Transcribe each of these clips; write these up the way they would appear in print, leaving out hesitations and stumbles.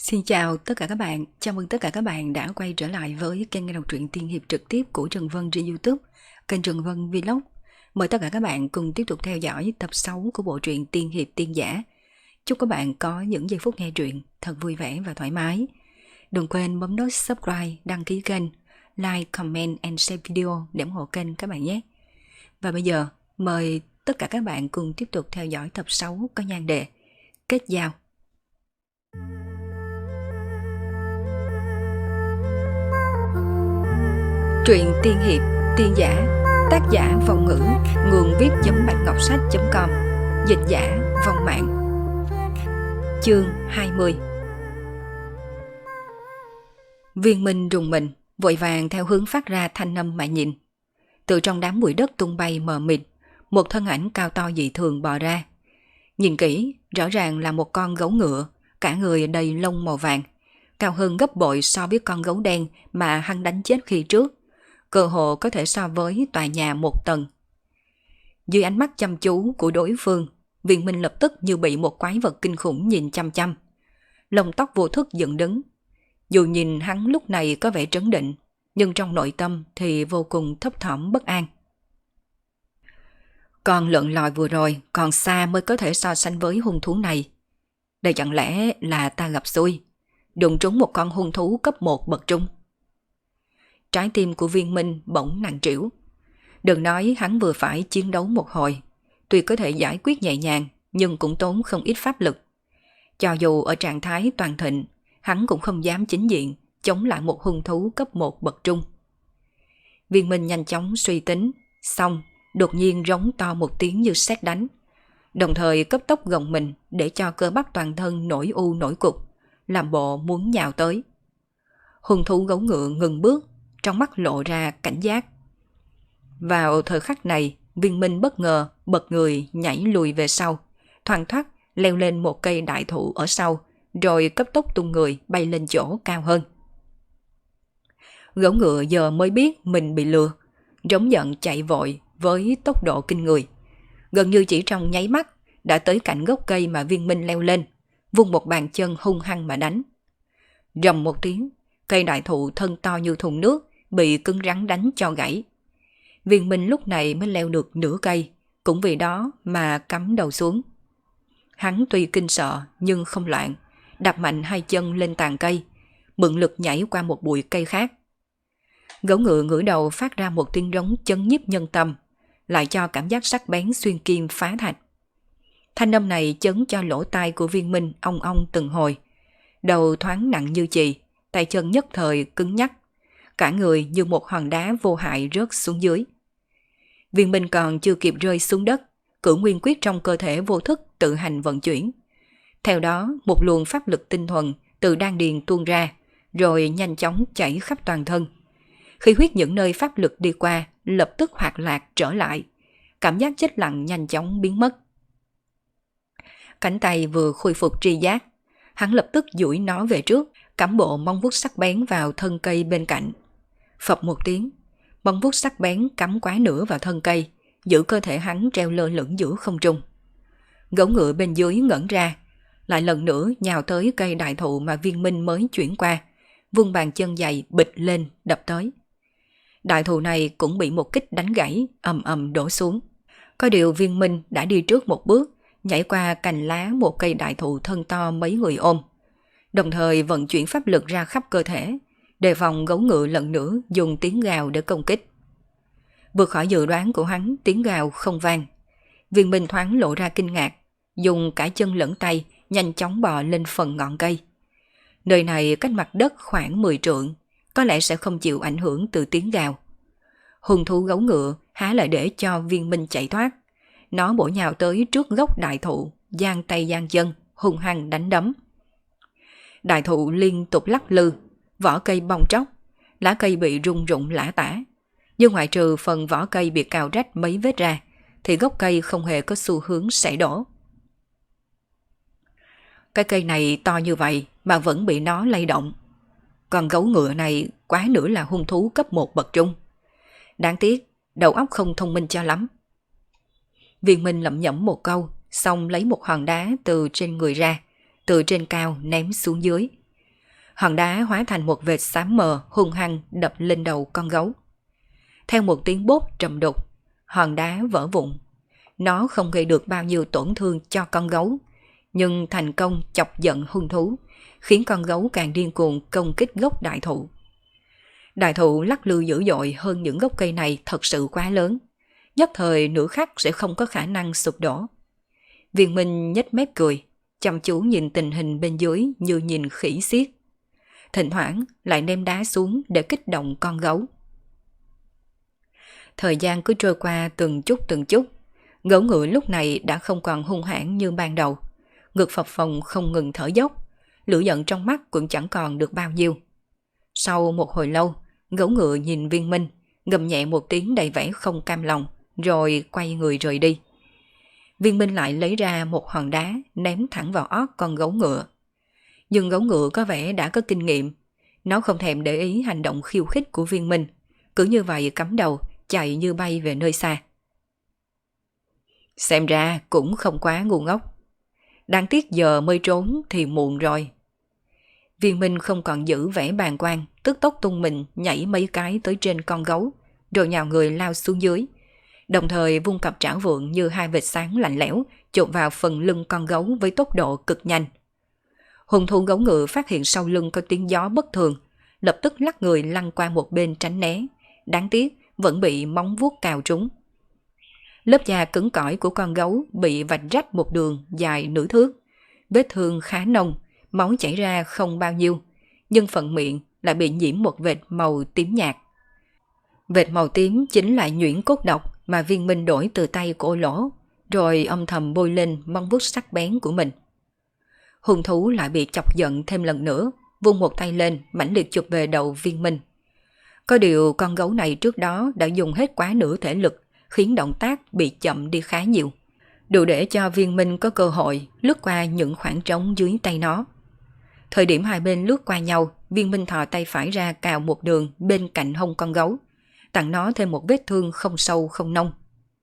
Xin chào tất cả các bạn, chào mừng tất cả các bạn đã quay trở lại với kênh nghe đọc truyện tiên hiệp trực tiếp của Trần Vân trên YouTube, kênh Trần Vân Vlog. Mời tất cả các bạn cùng tiếp tục theo dõi tập 6 của bộ truyện tiên hiệp tiên giả. Chúc các bạn có những giây phút nghe truyện thật vui vẻ và thoải mái. Đừng quên bấm nút subscribe, đăng ký kênh, like, comment and share video để ủng hộ kênh các bạn nhé. Và bây giờ mời tất cả các bạn cùng tiếp tục theo dõi tập 6 có nhan đề Kết giao. Truyện tiên hiệp, tiên giả, tác giả Vong Ngữ, nguồn viết.bạchngọc sách.com, dịch giả Vong Mạng. Chương 20. Viên Minh rùng mình, vội vàng theo hướng phát ra thanh âm mà nhìn. Từ trong đám bụi đất tung bay mờ mịt, một thân ảnh cao to dị thường bò ra. Nhìn kỹ, rõ ràng là một con gấu ngựa, cả người đầy lông màu vàng, cao hơn gấp bội so với con gấu đen mà hắn đánh chết khi trước. Cơ hồ có thể so với tòa nhà một tầng. Dưới ánh mắt chăm chú của đối phương, Viên Minh lập tức như bị một quái vật kinh khủng nhìn chăm chăm. Lông tóc vô thức dựng đứng. Dù nhìn hắn lúc này có vẻ trấn định, nhưng trong nội tâm thì vô cùng thấp thỏm bất an. Con lợn lòi vừa rồi còn xa mới có thể so sánh với hung thú này. Đây chẳng lẽ là ta gặp xui, đụng trúng một con hung thú cấp 1 bậc trung? Trái tim của Viên Minh bỗng nặng trĩu. Đừng nói hắn vừa phải chiến đấu một hồi, tuy có thể giải quyết nhẹ nhàng nhưng cũng tốn không ít pháp lực. Cho dù ở trạng thái toàn thịnh, hắn cũng không dám chính diện chống lại một hung thú cấp 1 bậc trung. Viên Minh nhanh chóng suy tính, xong đột nhiên rống to một tiếng như sét đánh, đồng thời cấp tốc gồng mình để cho cơ bắp toàn thân nổi u nổi cục, làm bộ muốn nhào tới. Hung thú gấu ngựa ngừng bước, trong mắt lộ ra cảnh giác. Vào thời khắc này, Viên Minh bất ngờ bật người nhảy lùi về sau, thoăn thoắt leo lên một cây đại thụ ở sau, rồi cấp tốc tung người bay lên chỗ cao hơn. Gấu ngựa giờ mới biết mình bị lừa, rống giận chạy vội với tốc độ kinh người. Gần như chỉ trong nháy mắt đã tới cạnh gốc cây mà Viên Minh leo lên, vung một bàn chân hung hăng mà đánh. Rầm một tiếng, cây đại thụ thân to như thùng nước bị cứng rắn đánh cho gãy. Viên Minh lúc này mới leo được nửa cây, cũng vì đó mà cắm đầu xuống. Hắn tuy kinh sợ nhưng không loạn, đạp mạnh hai chân lên tàn cây, mượn lực nhảy qua một bụi cây khác. Gấu ngựa ngửa đầu phát ra một tiếng rống chấn nhiếp nhân tâm, lại cho cảm giác sắc bén xuyên kim phá thạch. Thanh âm này chấn cho lỗ tai của Viên Minh ong ong từng hồi, đầu thoáng nặng như chì, tay chân nhất thời cứng nhắc, cả người như một hòn đá vô hại rớt xuống dưới. Viên Minh còn chưa kịp rơi xuống đất, cửu nguyên quyết trong cơ thể vô thức tự hành vận chuyển. Theo đó, một luồng pháp lực tinh thuần từ đan điền tuôn ra, rồi nhanh chóng chảy khắp toàn thân. Khi huyết những nơi pháp lực đi qua, lập tức hoạt lạc trở lại, cảm giác chết lặng nhanh chóng biến mất. Cánh tay vừa khôi phục tri giác, hắn lập tức duỗi nó về trước, cắm bộ móng vuốt sắc bén vào thân cây bên cạnh. Phập một tiếng, móng vuốt sắc bén cắm quá nửa vào thân cây, giữ cơ thể hắn treo lơ lửng giữa không trung. Gấu ngựa bên dưới ngẩn ra, lại lần nữa nhào tới cây đại thụ mà Viên Minh mới chuyển qua, vung bàn chân dày bịch lên đập tới. Đại thụ này cũng bị một kích đánh gãy, ầm ầm đổ xuống. Có điều Viên Minh đã đi trước một bước, nhảy qua cành lá một cây đại thụ thân to mấy người ôm, đồng thời vận chuyển pháp lực ra khắp cơ thể, đề phòng gấu ngựa lần nữa dùng tiếng gào để công kích. Vượt khỏi dự đoán của hắn, tiếng gào không vang. Viên Minh thoáng lộ ra kinh ngạc, dùng cả chân lẫn tay nhanh chóng bò lên phần ngọn cây. Nơi này cách mặt đất khoảng 10 trượng, có lẽ sẽ không chịu ảnh hưởng từ tiếng gào. Hung thú gấu ngựa há lại để cho Viên Minh chạy thoát. Nó bổ nhào tới trước gốc đại thụ, giang tay giang chân, hung hăng đánh đấm. Đại thụ liên tục lắc lư, vỏ cây bong tróc, lá cây bị rung rụng lả tả. Nhưng ngoại trừ phần vỏ cây bị cào rách mấy vết ra, thì gốc cây không hề có xu hướng sảy đổ. Cái cây này to như vậy mà vẫn bị nó lay động. Còn gấu ngựa này quá nữa là hung thú cấp 1 bậc trung. Đáng tiếc, đầu óc không thông minh cho lắm. Viên Minh lẩm nhẩm một câu, xong lấy một hòn đá từ trên người ra, từ trên cao ném xuống dưới. Hòn đá hóa thành một vệt xám mờ hung hăng đập lên đầu con gấu. Theo một tiếng bốp trầm đục, hòn đá vỡ vụn. Nó không gây được bao nhiêu tổn thương cho con gấu, nhưng thành công chọc giận hung thú, khiến con gấu càng điên cuồng công kích gốc đại thụ. Đại thụ lắc lư dữ dội hơn những gốc cây này thật sự quá lớn, nhất thời nửa khắc sẽ không có khả năng sụp đổ. Viên Minh nhếch mép cười, chăm chú nhìn tình hình bên dưới như nhìn khỉ xiết. Thỉnh thoảng lại ném đá xuống để kích động con gấu. Thời gian cứ trôi qua từng chút, gấu ngựa lúc này đã không còn hung hãn như ban đầu. Ngực phập phồng không ngừng thở dốc, lửa giận trong mắt cũng chẳng còn được bao nhiêu. Sau một hồi lâu, gấu ngựa nhìn Viên Minh, gầm nhẹ một tiếng đầy vẻ không cam lòng, rồi quay người rời đi. Viên Minh lại lấy ra một hòn đá ném thẳng vào ót con gấu ngựa. Nhưng gấu ngựa có vẻ đã có kinh nghiệm, nó không thèm để ý hành động khiêu khích của Viên Minh, cứ như vậy cắm đầu chạy như bay về nơi xa. Xem ra cũng không quá ngu ngốc. Đáng tiếc giờ mới trốn thì muộn rồi. Viên Minh không còn giữ vẻ bàng quan, tức tốc tung mình nhảy mấy cái tới trên con gấu, rồi nhào người lao xuống dưới. Đồng thời vung cặp trảo vượng như hai vệt sáng lạnh lẽo chộp vào phần lưng con gấu với tốc độ cực nhanh. Hung thủ gấu ngựa phát hiện sau lưng có tiếng gió bất thường, lập tức lắc người lăn qua một bên tránh né. Đáng tiếc vẫn bị móng vuốt cào trúng. Lớp da cứng cỏi của con gấu bị vạch rách một đường dài nửa thước. Vết thương khá nông, máu chảy ra không bao nhiêu, nhưng phần miệng lại bị nhiễm một vệt màu tím nhạt. Vệt màu tím chính là nhuyễn cốt độc mà Viên Minh đổi từ tay của Lỗ, rồi âm thầm bôi lên móng vuốt sắc bén của mình. Hung thú lại bị chọc giận thêm lần nữa, vung một tay lên mãnh liệt chụp về đầu Viên Minh. Có điều con gấu này trước đó đã dùng hết quá nửa thể lực, khiến động tác bị chậm đi khá nhiều, đủ để cho Viên Minh có cơ hội lướt qua những khoảng trống dưới tay nó. Thời điểm hai bên lướt qua nhau, Viên Minh thò tay phải ra cào một đường bên cạnh hông con gấu, tặng nó thêm một vết thương không sâu không nông.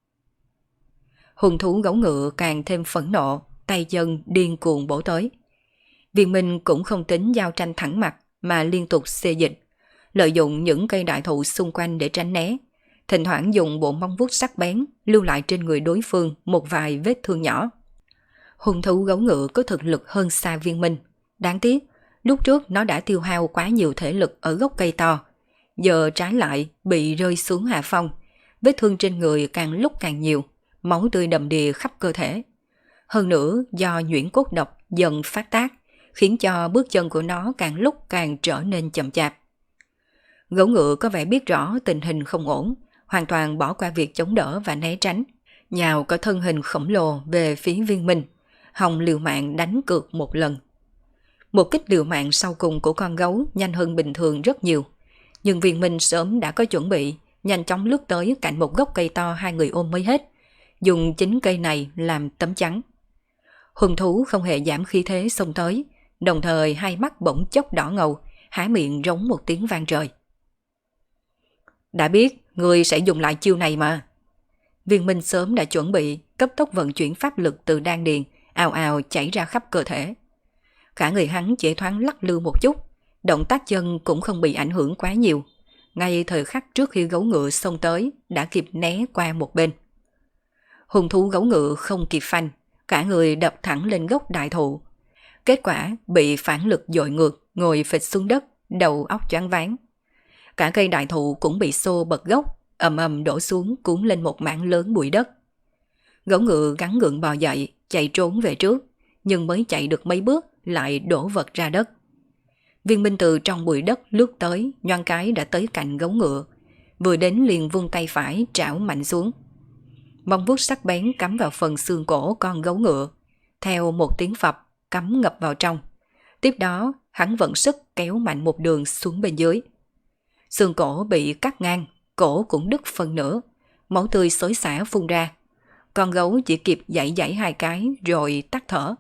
Hung thú gấu ngựa càng thêm phẫn nộ, tay chân điên cuồng bổ tới. Viên Minh cũng không tính giao tranh thẳng mặt mà liên tục xê dịch, lợi dụng những cây đại thụ xung quanh để tránh né, thỉnh thoảng dùng bộ móng vuốt sắc bén lưu lại trên người đối phương một vài vết thương nhỏ. Hung thú gấu ngựa có thực lực hơn xa Viên Minh, đáng tiếc lúc trước nó đã tiêu hao quá nhiều thể lực ở gốc cây to, giờ trái lại bị rơi xuống hạ phong, vết thương trên người càng lúc càng nhiều, máu tươi đầm đìa khắp cơ thể. Hơn nữa do nhuyễn cốt độc dần phát tác, khiến cho bước chân của nó càng lúc càng trở nên chậm chạp. Gấu ngựa có vẻ biết rõ tình hình không ổn, hoàn toàn bỏ qua việc chống đỡ và né tránh, nhào cả thân hình khổng lồ về phía Viên Minh, hòng liều mạng đánh cược một lần. Một kích liều mạng sau cùng của con gấu nhanh hơn bình thường rất nhiều, nhưng Viên Minh sớm đã có chuẩn bị, nhanh chóng lướt tới cạnh một gốc cây to hai người ôm mới hết, dùng chính cây này làm tấm chắn. Hung thú không hề giảm khí thế xông tới, đồng thời hai mắt bỗng chốc đỏ ngầu, há miệng rống một tiếng vang trời. Đã biết người sẽ dùng lại chiêu này mà. Viên Minh sớm đã chuẩn bị, cấp tốc vận chuyển pháp lực từ đan điền, ào ào chảy ra khắp cơ thể. Cả người hắn chỉ thoáng lắc lư một chút, động tác chân cũng không bị ảnh hưởng quá nhiều. Ngay thời khắc trước khi gấu ngựa xông tới, đã kịp né qua một bên. Hung thú gấu ngựa không kịp phanh, cả người đập thẳng lên gốc đại thụ. Kết quả bị phản lực dội ngược, ngồi phịch xuống đất, đầu óc choáng váng. Cả cây đại thụ cũng bị xô bật gốc, ầm ầm đổ xuống cuốn lên một mảng lớn bụi đất. Gấu ngựa gắng gượng bò dậy, chạy trốn về trước, nhưng mới chạy được mấy bước lại đổ vật ra đất. Viên Minh từ trong bụi đất lướt tới, nhoáng cái đã tới cạnh gấu ngựa, vừa đến liền vung tay phải trảo mạnh xuống. Móng vuốt sắc bén cắm vào phần xương cổ con gấu ngựa, theo một tiếng phập cắm ngập vào trong. Tiếp đó hắn vận sức kéo mạnh một đường xuống bên dưới. Xương cổ bị cắt ngang, cổ cũng đứt phần nửa, máu tươi xối xả phun ra. Con gấu chỉ kịp giãy hai cái rồi tắt thở.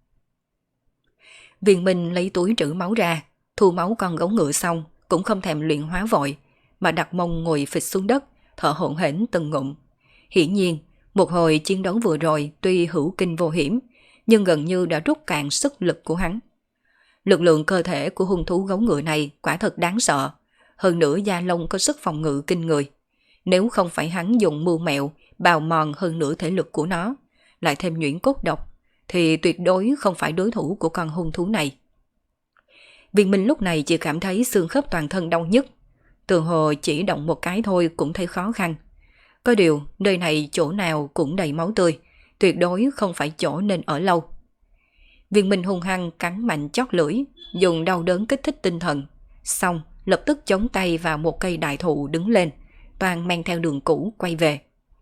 Viên Minh lấy túi trữ máu ra, thu máu con gấu ngựa xong cũng không thèm luyện hóa vội, mà đặt mông ngồi phịch xuống đất, thở hổn hển từng ngụm. Hiển nhiên, một hồi chiến đấu vừa rồi tuy hữu kinh vô hiểm, nhưng gần như đã rút cạn sức lực của hắn. Lực lượng cơ thể của hung thú gấu ngựa này quả thật đáng sợ. Hơn nữa da lông có sức phòng ngự kinh người. Nếu không phải hắn dùng mưu mẹo bào mòn hơn nửa thể lực của nó, lại thêm nhuyễn cốt độc, thì tuyệt đối không phải đối thủ của con hung thú này. Viên Minh lúc này chỉ cảm thấy xương khớp toàn thân đau nhức. Từ hồ chỉ động một cái thôi cũng thấy khó khăn. Có điều, nơi này chỗ nào cũng đầy máu tươi, tuyệt đối không phải chỗ nên ở lâu. Viên Minh hung hăng cắn mạnh chót lưỡi, dùng đau đớn kích thích tinh thần. Xong, lập tức chống tay vào một cây đại thụ đứng lên, toàn mang theo đường cũ quay về.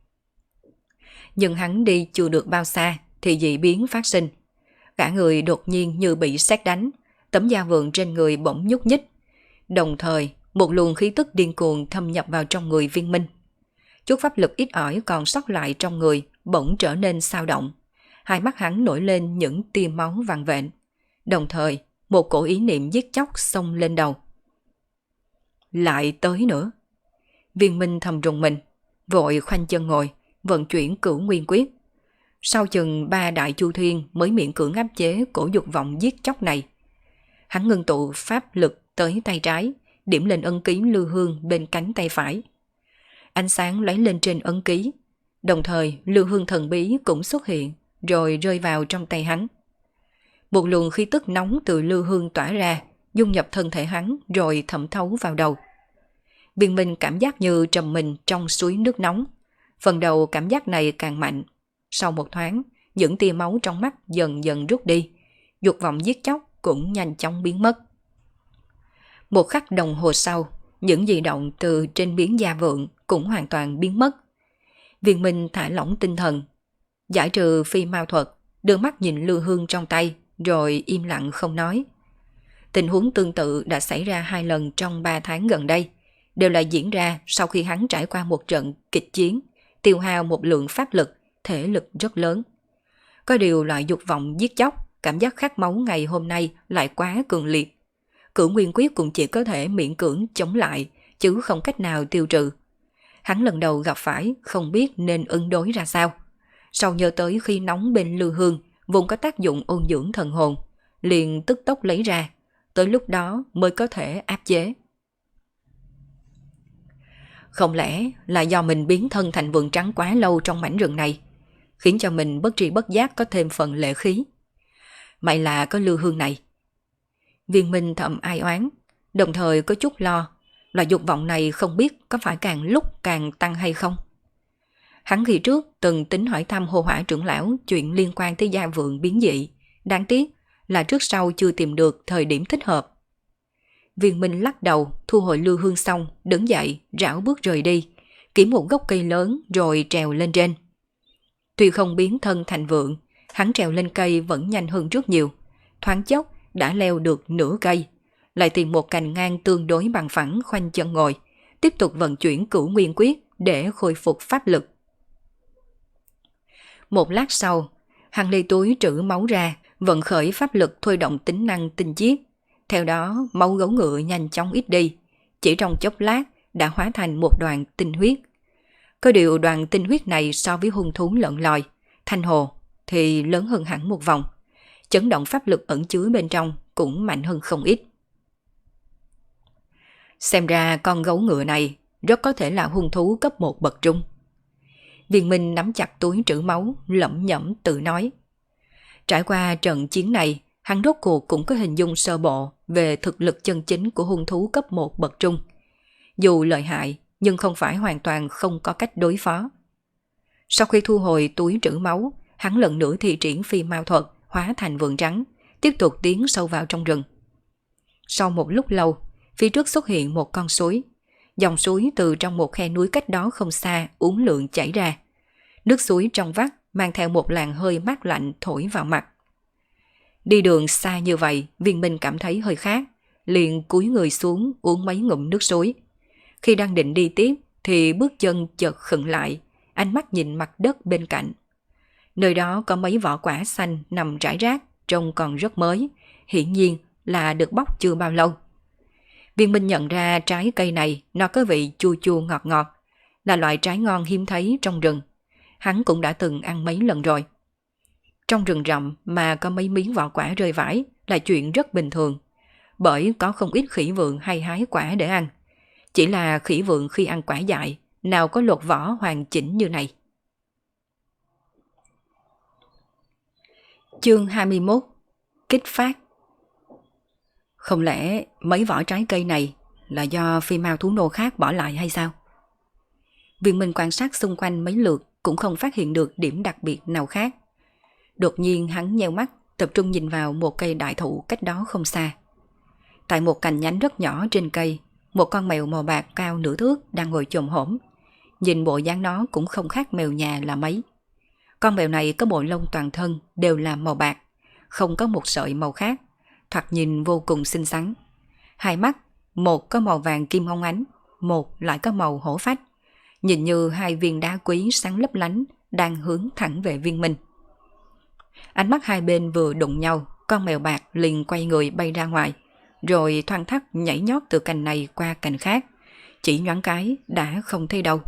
Nhưng hắn đi chưa được bao xa thì dị biến phát sinh. Cả người đột nhiên như bị sét đánh, tấm da vượng trên người bỗng nhúc nhích. Đồng thời, một luồng khí tức điên cuồng thâm nhập vào trong người Viên Minh. Chút pháp lực ít ỏi còn sót lại trong người bỗng trở nên xao động. Hai mắt hắn nổi lên những tia máu vằn vện. Đồng thời, một cổ ý niệm giết chóc xông lên đầu. Lại tới nữa. Viên Minh thầm rùng mình, vội khoanh chân ngồi, vận chuyển Cửu Nguyên Quyết. Sau chừng 3 đại chu thiên mới miễn cưỡng áp chế cổ dục vọng giết chóc này. Hắn ngưng tụ pháp lực tới tay trái, điểm lên ấn ký lưu hương bên cánh tay phải. Ánh sáng lóe lên trên ấn ký, đồng thời lưu hương thần bí cũng xuất hiện, rồi rơi vào trong tay hắn. Một luồng khí tức nóng từ lưu hương tỏa ra, dung nhập thân thể hắn rồi thẩm thấu vào đầu. Viên Minh cảm giác như trầm mình trong suối nước nóng. Phần đầu cảm giác này càng mạnh. Sau một thoáng, những tia máu trong mắt dần dần rút đi. Dục vọng giết chóc cũng nhanh chóng biến mất. Một khắc đồng hồ sau, những dị động từ trên biến da vượng cũng hoàn toàn biến mất. Viên Minh thả lỏng tinh thần, giải trừ phi mao thuật, đưa mắt nhìn lưu hương trong tay, rồi im lặng không nói. Tình huống tương tự đã xảy ra 2 lần trong 3 tháng gần đây, đều là diễn ra sau khi hắn trải qua một trận kịch chiến, tiêu hao một lượng pháp lực, thể lực rất lớn. Có điều loại dục vọng giết chóc, cảm giác khát máu ngày hôm nay lại quá cường liệt. Cửu Nguyên Quyết cũng chỉ có thể miễn cưỡng chống lại, chứ không cách nào tiêu trừ. Hắn lần đầu gặp phải, không biết nên ứng đối ra sao. Sau nhớ tới khi nóng bên lưu hương, vùng có tác dụng ôn dưỡng thần hồn, liền tức tốc lấy ra, tới lúc đó mới có thể áp chế. Không lẽ là do mình biến thân thành vườn trắng quá lâu trong mảnh rừng này, khiến cho mình bất tri bất giác có thêm phần lệ khí. May là có lưu hương này. Viên Minh thầm ai oán, đồng thời có chút lo, là dục vọng này không biết có phải càng lúc càng tăng hay không. Hắn khi trước từng tính hỏi thăm Hồ Hỏa trưởng lão chuyện liên quan tới gia vượng biến dị, đáng tiếc là trước sau chưa tìm được thời điểm thích hợp. Viên Minh lắc đầu, thu hồi lưu hương xong, đứng dậy, rảo bước rời đi, kiếm một gốc cây lớn rồi trèo lên trên. Tuy không biến thân thành vượng, hắn trèo lên cây vẫn nhanh hơn rất nhiều, thoáng chốc đã leo được nửa cây, lại tìm một cành ngang tương đối bằng phẳng khoanh chân ngồi, tiếp tục vận chuyển Cửu Nguyên Quyết để khôi phục pháp lực. Một lát sau, hắn lấy túi trữ máu ra, vận khởi pháp lực thôi động tính năng tinh chiết. Theo đó, máu gấu ngựa nhanh chóng ít đi, chỉ trong chốc lát đã hóa thành một đoàn tinh huyết. Có điều đoàn tinh huyết này so với hung thú lợn lòi, thanh hồ thì lớn hơn hẳn một vòng. Chấn động pháp lực ẩn chứa bên trong cũng mạnh hơn không ít. Xem ra con gấu ngựa này rất có thể là hung thú cấp 1 bậc trung. Viên Minh nắm chặt túi trữ máu, lẩm nhẩm tự nói. Trải qua trận chiến này, hắn rốt cuộc cũng có hình dung sơ bộ về thực lực chân chính của hung thú cấp 1 bậc trung. Dù lợi hại, nhưng không phải hoàn toàn không có cách đối phó. Sau khi thu hồi túi trữ máu, hắn lần nữa thi triển phi mao thuật, hóa thành vượn trắng, tiếp tục tiến sâu vào trong rừng. Sau một lúc lâu, phía trước xuất hiện một con suối. Dòng suối từ trong một khe núi cách đó không xa uốn lượn chảy ra. Nước suối trong vắt mang theo một làn hơi mát lạnh thổi vào mặt. Đi đường xa như vậy, Viên Minh cảm thấy hơi khác, liền cúi người xuống uống mấy ngụm nước suối. Khi đang định đi tiếp thì bước chân chợt khựng lại, ánh mắt nhìn mặt đất bên cạnh. Nơi đó có mấy vỏ quả xanh nằm rải rác, trông còn rất mới, hiển nhiên là được bóc chưa bao lâu. Viên Minh nhận ra trái cây này nó có vị chua chua ngọt ngọt, là loại trái ngon hiếm thấy trong rừng. Hắn cũng đã từng ăn mấy lần rồi. Trong rừng rậm mà có mấy miếng vỏ quả rơi vãi, là chuyện rất bình thường, bởi có không ít khỉ vượn hay hái quả để ăn. Chỉ là khỉ vượn khi ăn quả dại, nào có lột vỏ hoàn chỉnh như này. Chương 21. Kích phát. Không lẽ mấy vỏ trái cây này là do phi mao thú nô khác bỏ lại hay sao? Viên Minh quan sát xung quanh mấy lượt cũng không phát hiện được điểm đặc biệt nào khác. Đột nhiên hắn nheo mắt, tập trung nhìn vào một cây đại thụ cách đó không xa. Tại một cành nhánh rất nhỏ trên cây, một con mèo màu bạc cao nửa thước đang ngồi chồm hổm. Nhìn bộ dáng nó cũng không khác mèo nhà là mấy. Con mèo này có bộ lông toàn thân đều là màu bạc, không có một sợi màu khác, thoạt nhìn vô cùng xinh xắn. Hai mắt, một có màu vàng kim óng ánh, một lại có màu hổ phách. Nhìn như hai viên đá quý sáng lấp lánh đang hướng thẳng về Viên Minh. Ánh mắt hai bên vừa đụng nhau, con mèo bạc liền quay người bay ra ngoài, rồi thoăn thoắt nhảy nhót từ cành này qua cành khác, chỉ nhoáng cái đã không thấy đâu.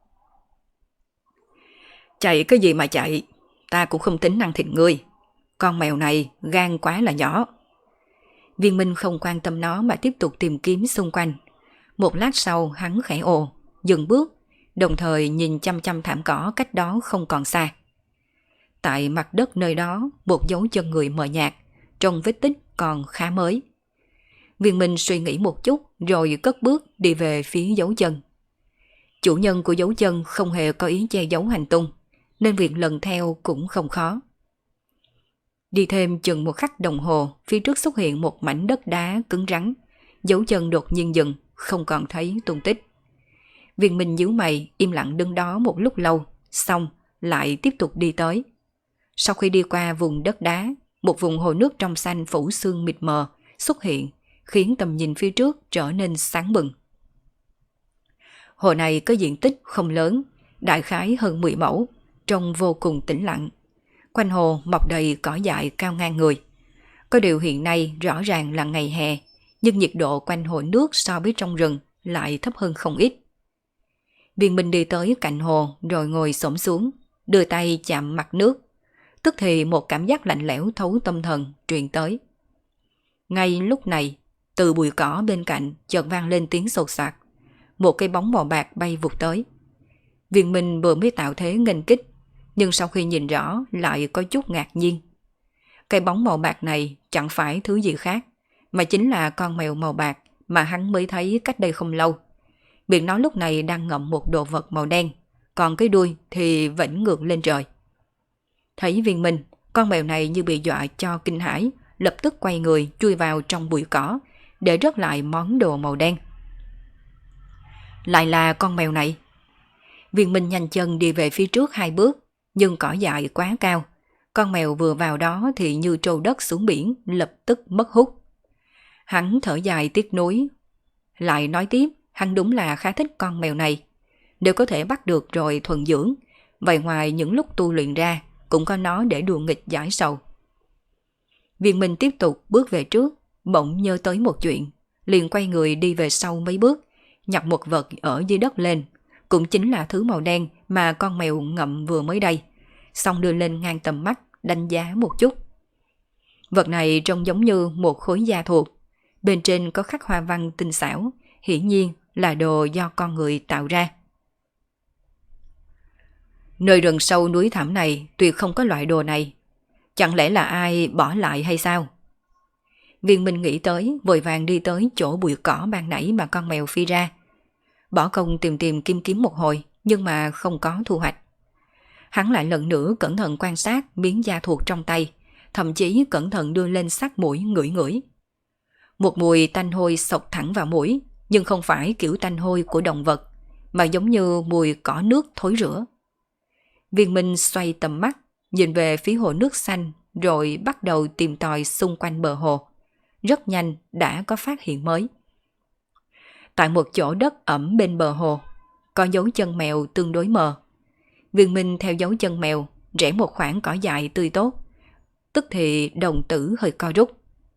Chạy cái gì mà chạy, ta cũng không tính ăn thịt ngươi. Con mèo này gan quá là nhỏ. Viên Minh không quan tâm nó mà tiếp tục tìm kiếm xung quanh. Một lát sau hắn khẽ ồ, dừng bước, đồng thời nhìn chăm chăm thảm cỏ cách đó không còn xa. Tại mặt đất nơi đó, một dấu chân người mờ nhạt, trong vết tích còn khá mới. Viên Minh suy nghĩ một chút rồi cất bước đi về phía dấu chân. Chủ nhân của dấu chân không hề có ý che giấu hành tung, nên việc lần theo cũng không khó. Đi thêm chừng một khắc đồng hồ, phía trước xuất hiện một mảnh đất đá cứng rắn. Dấu chân đột nhiên dừng, không còn thấy tung tích. Viên Minh nhíu mày, im lặng đứng đó một lúc lâu, xong lại tiếp tục đi tới. Sau khi đi qua vùng đất đá, một vùng hồ nước trong xanh phủ sương mịt mờ xuất hiện, khiến tầm nhìn phía trước trở nên sáng bừng. Hồ này có diện tích không lớn, đại khái hơn 10 mẫu, trông vô cùng tĩnh lặng. Quanh hồ mọc đầy cỏ dại cao ngang người. Có điều hiện nay rõ ràng là ngày hè, nhưng nhiệt độ quanh hồ nước so với trong rừng lại thấp hơn không ít. Viên Minh đi tới cạnh hồ rồi ngồi xổm xuống, đưa tay chạm mặt nước. Tức thì một cảm giác lạnh lẽo thấu tâm thần truyền tới. Ngay lúc này, từ bụi cỏ bên cạnh chợt vang lên tiếng xột xạc. Một cái bóng màu bạc bay vụt tới. Viên Minh vừa mới tạo thế nghênh kích, nhưng sau khi nhìn rõ lại có chút ngạc nhiên. Cái bóng màu bạc này chẳng phải thứ gì khác, mà chính là con mèo màu bạc mà hắn mới thấy cách đây không lâu. Miệng nó lúc này đang ngậm một đồ vật màu đen, còn cái đuôi thì vẫn ngược lên trời. Thấy Viên Minh, con mèo này như bị dọa cho kinh hãi, lập tức quay người chui vào trong bụi cỏ, để rớt lại món đồ màu đen. Lại là con mèo này. Viên Minh nhanh chân đi về phía trước 2 bước, nhưng cỏ dại quá cao. Con mèo vừa vào đó thì như trâu đất xuống biển, lập tức mất hút. Hắn thở dài tiếc nuối. Lại nói tiếp, hắn đúng là khá thích con mèo này. Nếu có thể bắt được rồi thuần dưỡng, vậy ngoài những lúc tu luyện ra, cũng có nó để đùa nghịch giải sầu. Viên Minh tiếp tục bước về trước, bỗng nhớ tới một chuyện, liền quay người đi về sau mấy bước, nhặt một vật ở dưới đất lên, cũng chính là thứ màu đen mà con mèo ngậm vừa mới đây, xong đưa lên ngang tầm mắt, đánh giá một chút. Vật này trông giống như một khối da thuộc, bên trên có khắc hoa văn tinh xảo, hiển nhiên là đồ do con người tạo ra. Nơi rừng sâu núi thẳm này tuyệt không có loại đồ này, chẳng lẽ là ai bỏ lại hay sao? Viên Minh nghĩ tới, vội vàng đi tới chỗ bụi cỏ ban nãy mà con mèo phi ra. Bỏ công tìm tìm kim kiếm một hồi, nhưng mà không có thu hoạch. Hắn lại lần nữa cẩn thận quan sát miếng da thuộc trong tay, thậm chí cẩn thận đưa lên sát mũi ngửi ngửi. Một mùi tanh hôi xộc thẳng vào mũi, nhưng không phải kiểu tanh hôi của động vật, mà giống như mùi cỏ nước thối rữa. Viên Minh xoay tầm mắt, nhìn về phía hồ nước xanh, rồi bắt đầu tìm tòi xung quanh bờ hồ. Rất nhanh đã có phát hiện mới. Tại một chỗ đất ẩm bên bờ hồ, có dấu chân mèo tương đối mờ. Viên Minh theo dấu chân mèo, rẽ một khoảng cỏ dại tươi tốt. Tức thì đồng tử hơi co rút.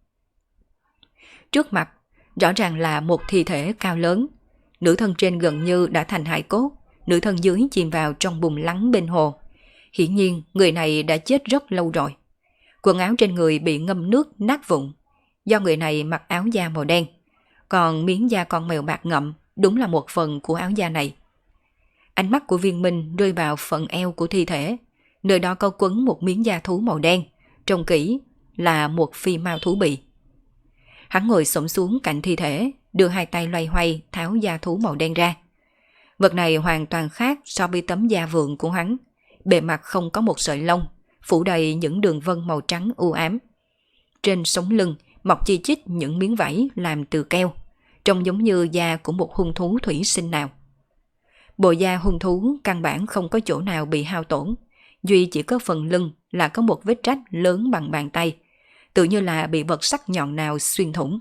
Trước mặt, rõ ràng là một thi thể cao lớn. Nửa thân trên gần như đã thành hài cốt, nửa thân dưới chìm vào trong bùn lắng bên hồ. Hiển nhiên người này đã chết rất lâu rồi. Quần áo trên người bị ngâm nước nát vụn, do người này mặc áo da màu đen, còn miếng da con mèo bạc ngậm đúng là một phần của áo da này. Ánh mắt của Viên Minh rơi vào phần eo của thi thể, nơi đó có quấn một miếng da thú màu đen, trông kỹ là một phi mao thú bị. Hắn ngồi xổm xuống cạnh thi thể, đưa hai tay loay hoay tháo da thú màu đen ra. Vật này hoàn toàn khác so với tấm da vượn của hắn, bề mặt không có một sợi lông, phủ đầy những đường vân màu trắng u ám. Trên sống lưng mọc chi chít những miếng vảy làm từ keo, trông giống như da của một hung thú thủy sinh nào. Bộ da hung thú căn bản không có chỗ nào bị hao tổn, duy chỉ có phần lưng là có một vết rách lớn bằng bàn tay, tự như là bị vật sắc nhọn nào xuyên thủng.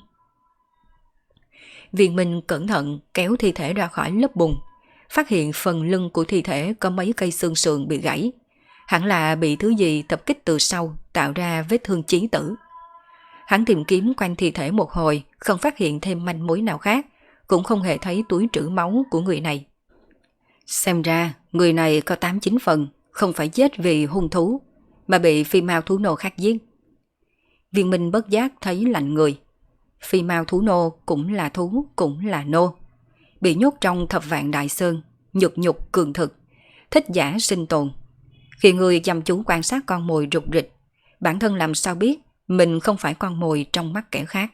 Viên Minh cẩn thận kéo thi thể ra khỏi lớp bùn, phát hiện phần lưng của thi thể có mấy cây xương sườn bị gãy, hẳn là bị thứ gì tập kích từ sau tạo ra vết thương chí tử. Hắn tìm kiếm quanh thi thể một hồi, không phát hiện thêm manh mối nào khác, cũng không hề thấy túi trữ máu của người này. Xem ra người này có 8-9 phần không phải chết vì hung thú, mà bị phi mao thú nô khác giết. Viên Minh bất giác thấy lạnh người. Phi mao thú nô cũng là thú, cũng là nô, bị nhốt trong thập vạn đại sơn, nhục nhục cường thực, thích giả sinh tồn. Khi người chăm chú quan sát con mồi rục rịch, bản thân làm sao biết mình không phải con mồi trong mắt kẻ khác.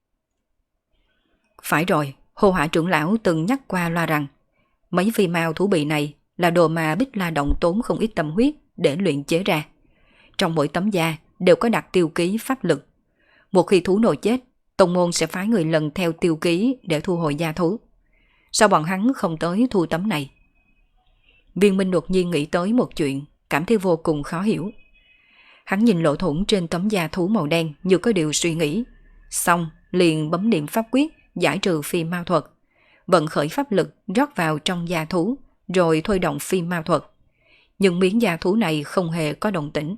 Phải rồi, Hồ Hỏa trưởng lão từng nhắc qua loa rằng mấy phi mao thú bị này là đồ mà Bích La Động tốn không ít tâm huyết để luyện chế ra. Trong mỗi tấm da đều có đặt tiêu ký pháp lực. Một khi thú nô chết, tông môn sẽ phái người lần theo tiêu ký để thu hồi da thú. Sao bọn hắn không tới thu tấm này? Viên Minh đột nhiên nghĩ tới một chuyện, cảm thấy vô cùng khó hiểu. Hắn nhìn lỗ thủng trên tấm da thú màu đen như có điều suy nghĩ, xong liền bấm niệm pháp quyết giải trừ phi mao thuật, vận khởi pháp lực rót vào trong da thú, rồi thôi động phi mao thuật. Nhưng miếng da thú này không hề có động tĩnh.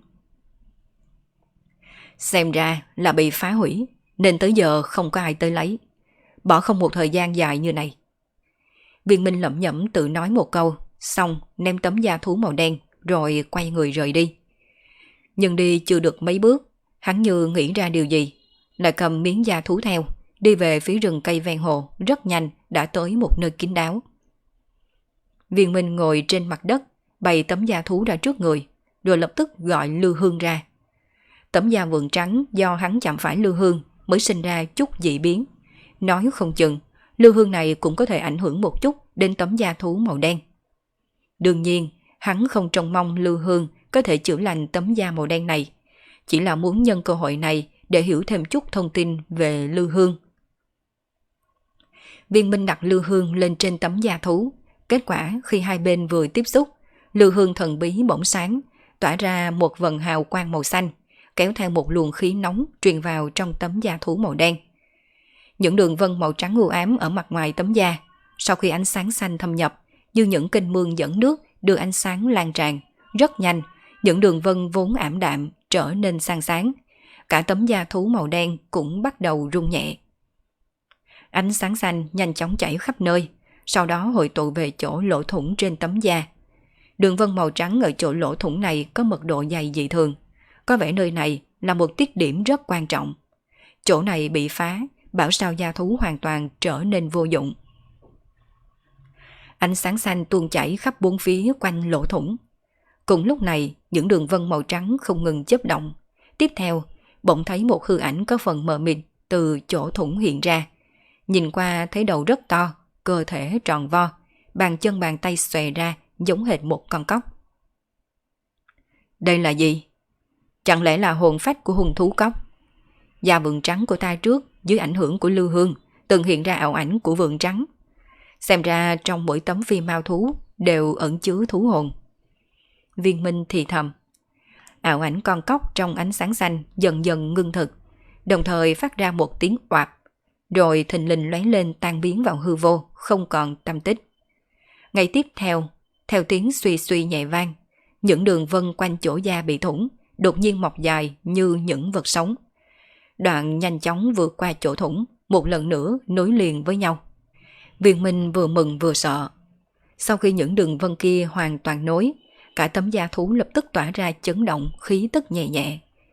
Xem ra là bị phá hủy, nên tới giờ không có ai tới lấy. Bỏ không một thời gian dài như này. Viên Minh lẩm nhẩm tự nói một câu, xong ném tấm da thú màu đen rồi quay người rời đi. Nhưng đi chưa được mấy bước, hắn như nghĩ ra điều gì, lại cầm miếng da thú theo, đi về phía rừng cây ven hồ, rất nhanh đã tới một nơi kín đáo. Viên Minh ngồi trên mặt đất, bày tấm da thú ra trước người, rồi lập tức gọi Lưu Hương ra. Tấm da vượn trắng do hắn chạm phải Lưu Hương mới sinh ra chút dị biến. Nói không chừng, Lưu Hương này cũng có thể ảnh hưởng một chút đến tấm da thú màu đen. Đương nhiên, hắn không trông mong Lưu Hương có thể chữa lành tấm da màu đen này, chỉ là muốn nhân cơ hội này để hiểu thêm chút thông tin về Lưu Hương. Viên Minh đặt Lưu Hương lên trên tấm da thú, kết quả khi hai bên vừa tiếp xúc, Lưu Hương thần bí bỗng sáng, tỏa ra một vầng hào quang màu xanh, kéo theo một luồng khí nóng truyền vào trong tấm da thú màu đen. Những đường vân màu trắng u ám ở mặt ngoài tấm da, sau khi ánh sáng xanh thâm nhập, như những kênh mương dẫn nước đưa ánh sáng lan tràn, rất nhanh, những đường vân vốn ảm đạm trở nên sáng sáng. Cả tấm da thú màu đen cũng bắt đầu rung nhẹ. Ánh sáng xanh nhanh chóng chảy khắp nơi, sau đó hội tụ về chỗ lỗ thủng trên tấm da. Đường vân màu trắng ở chỗ lỗ thủng này có mật độ dày dị thường, có vẻ nơi này là một tiết điểm rất quan trọng. Chỗ này bị phá, bảo sao da thú hoàn toàn trở nên vô dụng. Ánh sáng xanh tuôn chảy khắp bốn phía quanh lỗ thủng. Cùng lúc này, những đường vân màu trắng không ngừng chớp động. Tiếp theo, bỗng thấy một hư ảnh có phần mờ mịt từ chỗ thủng hiện ra. Nhìn qua thấy đầu rất to, cơ thể tròn vo, bàn chân bàn tay xòe ra giống hệt một con cóc. Đây là gì? Chẳng lẽ là hồn phách của hung thú cóc? Da vượn trắng của ta trước, dưới ảnh hưởng của Lưu Hương, từng hiện ra ảo ảnh của vượn trắng. Xem ra trong mỗi tấm phi mao thú đều ẩn chứa thú hồn. Viên Minh thì thầm. Ảo ảnh con cóc trong ánh sáng xanh dần dần ngưng thực, đồng thời phát ra một tiếng oạp, rồi thình lình lóe lên tan biến vào hư vô, không còn tăm tích. Ngay tiếp theo tiếng suy suy nhẹ vang, những đường vân quanh chỗ da bị thủng đột nhiên mọc dài như những vật sống. Đoạn nhanh chóng vượt qua chỗ thủng, một lần nữa nối liền với nhau. Viên Minh vừa mừng vừa sợ. Sau khi những đường vân kia hoàn toàn nối, cả tấm da thú lập tức tỏa ra chấn động khí tức nhẹ nhẹ,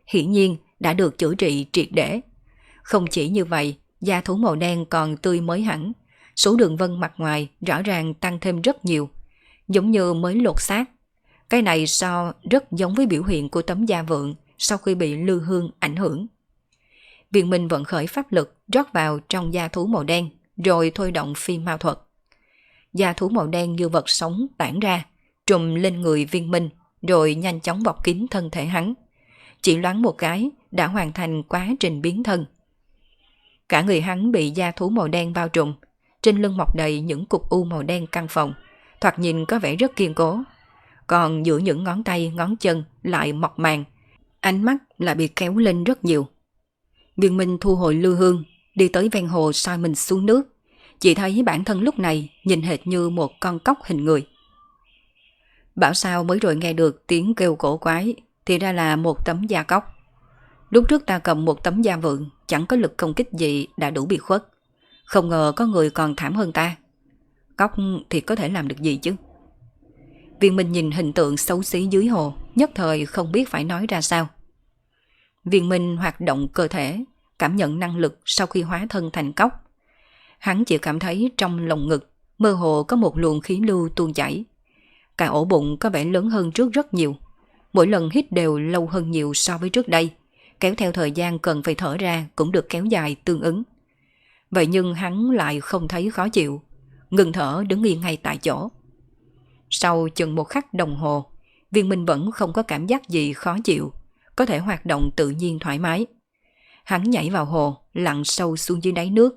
hiển nhiên đã được chữa trị triệt để. Không chỉ như vậy, da thú màu đen còn tươi mới hẳn, số đường vân mặt ngoài rõ ràng tăng thêm rất nhiều, giống như mới lột xác. Cái này rất giống với biểu hiện của tấm da vượng sau khi bị lư hương ảnh hưởng. Viên Minh vận khởi pháp lực rót vào trong da thú màu đen, rồi thôi động phi ma thuật. Da thú màu đen như vật sống tản ra, trùm lên người Viên Minh, rồi nhanh chóng bọc kín thân thể hắn. Chỉ loáng một cái đã hoàn thành quá trình biến thân. Cả người hắn bị da thú màu đen bao trùm, trên lưng mọc đầy những cục u màu đen căng phồng, thoạt nhìn có vẻ rất kiên cố. Còn giữa những ngón tay, ngón chân lại mọc màng, ánh mắt lại bị kéo lên rất nhiều. Viên Minh thu hồi lư hương, đi tới ven hồ soi mình xuống nước. Chỉ thấy bản thân lúc này nhìn hệt như một con cóc hình người. Bảo sao mới rồi nghe được tiếng kêu cổ quái, thì ra là một tấm da cóc. Lúc trước ta cầm một tấm da vượng, chẳng có lực công kích gì đã đủ bị khuất. Không ngờ có người còn thảm hơn ta. Cóc thì có thể làm được gì chứ? Viên Minh nhìn hình tượng xấu xí dưới hồ, nhất thời không biết phải nói ra sao. Viên Minh hoạt động cơ thể, cảm nhận năng lực sau khi hóa thân thành cóc. Hắn chỉ cảm thấy trong lồng ngực mơ hồ có một luồng khí lưu tuôn chảy. Cả ổ bụng có vẻ lớn hơn trước rất nhiều. Mỗi lần hít đều lâu hơn nhiều so với trước đây, kéo theo thời gian cần phải thở ra cũng được kéo dài tương ứng. Vậy nhưng hắn lại không thấy khó chịu, ngừng thở đứng yên ngay tại chỗ. Sau chừng một khắc đồng hồ, Viên Minh vẫn không có cảm giác gì khó chịu, có thể hoạt động tự nhiên thoải mái. Hắn nhảy vào hồ, lặn sâu xuống dưới đáy nước.